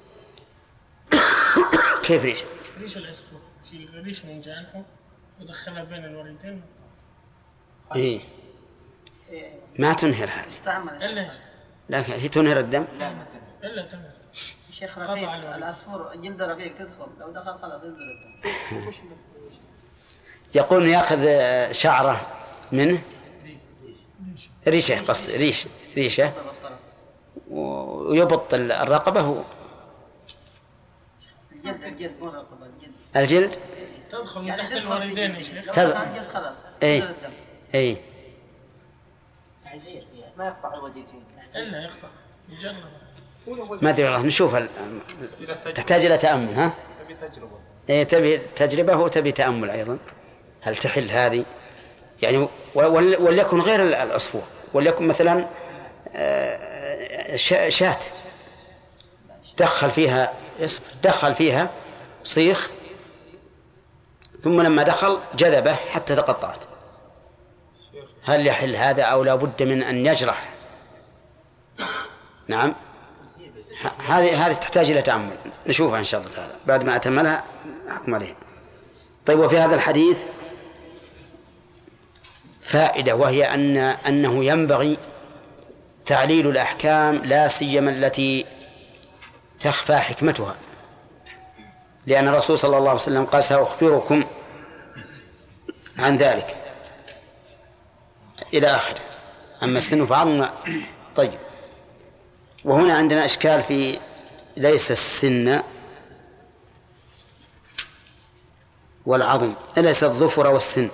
كيف ريشة؟ ريشة العصفور، شيل الريشة من جانحه ودخلها بين الوريدين. إيه ما تنهر هذه. إلا لا هي تنهر الدم. لا إلا تنهر. شيخ رقيق العصفور جلد رقيق تدخل، لو دخل خلاص ينزل الدم. يقول يأخذ شعره منه ريشة قصد ريش ريشة ويبط الرقبة. الجلد الجلد مو الرقبة، الجلد الجلد تدخل من تحت الوالدين يا شيخ. تدخل خلاص. اي اي عزير ما يقطع الوجهين إلا يقطع يجرب. ما ادري والله نشوف ال... تحتاج الى تأمل. ها تبي تجربة. اي تبي تجربة وتبي تأمل ايضا. هل تحل هذه يعني ول... وليكن غير العصفور، وليكن مثلا شاة دخل فيها دخل فيها صيخ ثم لما دخل جذبه حتى تقطعت، هل يحل هذا أو لا بد من أن يجرح؟ نعم هذه هذه تحتاج إلى تأمل، نشوفها إن شاء الله تعالى بعد ما أتملها أحكم عليها. طيب، وفي هذا الحديث فائدة، وهي أن أنه ينبغي تعليل الأحكام لا سيما التي تخفى حكمتها، لأن الرسول صلى الله عليه وسلم قال سأخبركم عن ذلك إلى آخره. أما السن فعظم. طيب، وهنا عندنا إشكال في ليس السن والعظم، ليس الظفر والسن.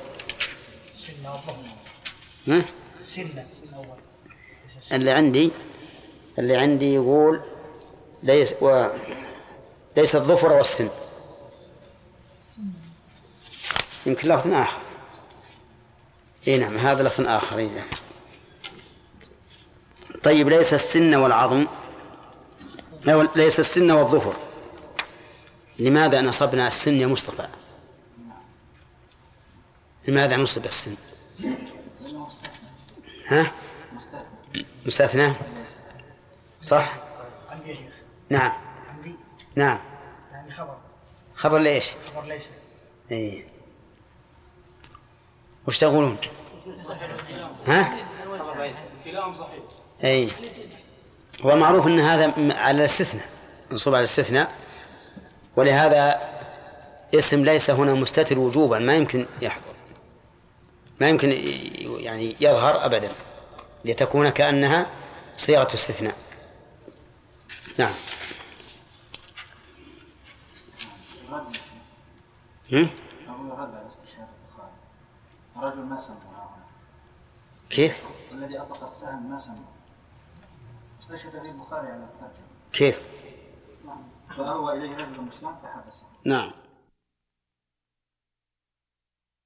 ها؟ اللي عندي اللي عندي يقول ليس و... ليس الظفر والسن، يمكن لفظ آخر. اي نعم، هذا لفظ آخر. إيه. طيب، ليس السن والعظم، ليس السن والظفر. لماذا نصبنا السن يا مصطفى؟ لماذا نصب السن؟ ها؟ مستثنى. صح؟ عندي يا شيخ. نعم. عندي. نعم. يعني خبر. خبر ليش؟ خبر ليس. ايه. وش تقولون؟ ها؟ كلاهم صحيح. اي، هو معروف ان هذا على الاستثناء، منصوب على الاستثناء، ولهذا اسم ليس هنا مستتر وجوبا، ما يمكن يحضر، ما يمكن يعني يظهر ابدا، لتكون كأنها صيغة استثناء. نعم. هم؟ رجل ما سمع. كيف؟ الذي أطلق السهم ما سمع. استشهد به البخاري على الترجمة. كيف؟ فأوى إليه رجل مسلم فحبسه. نعم.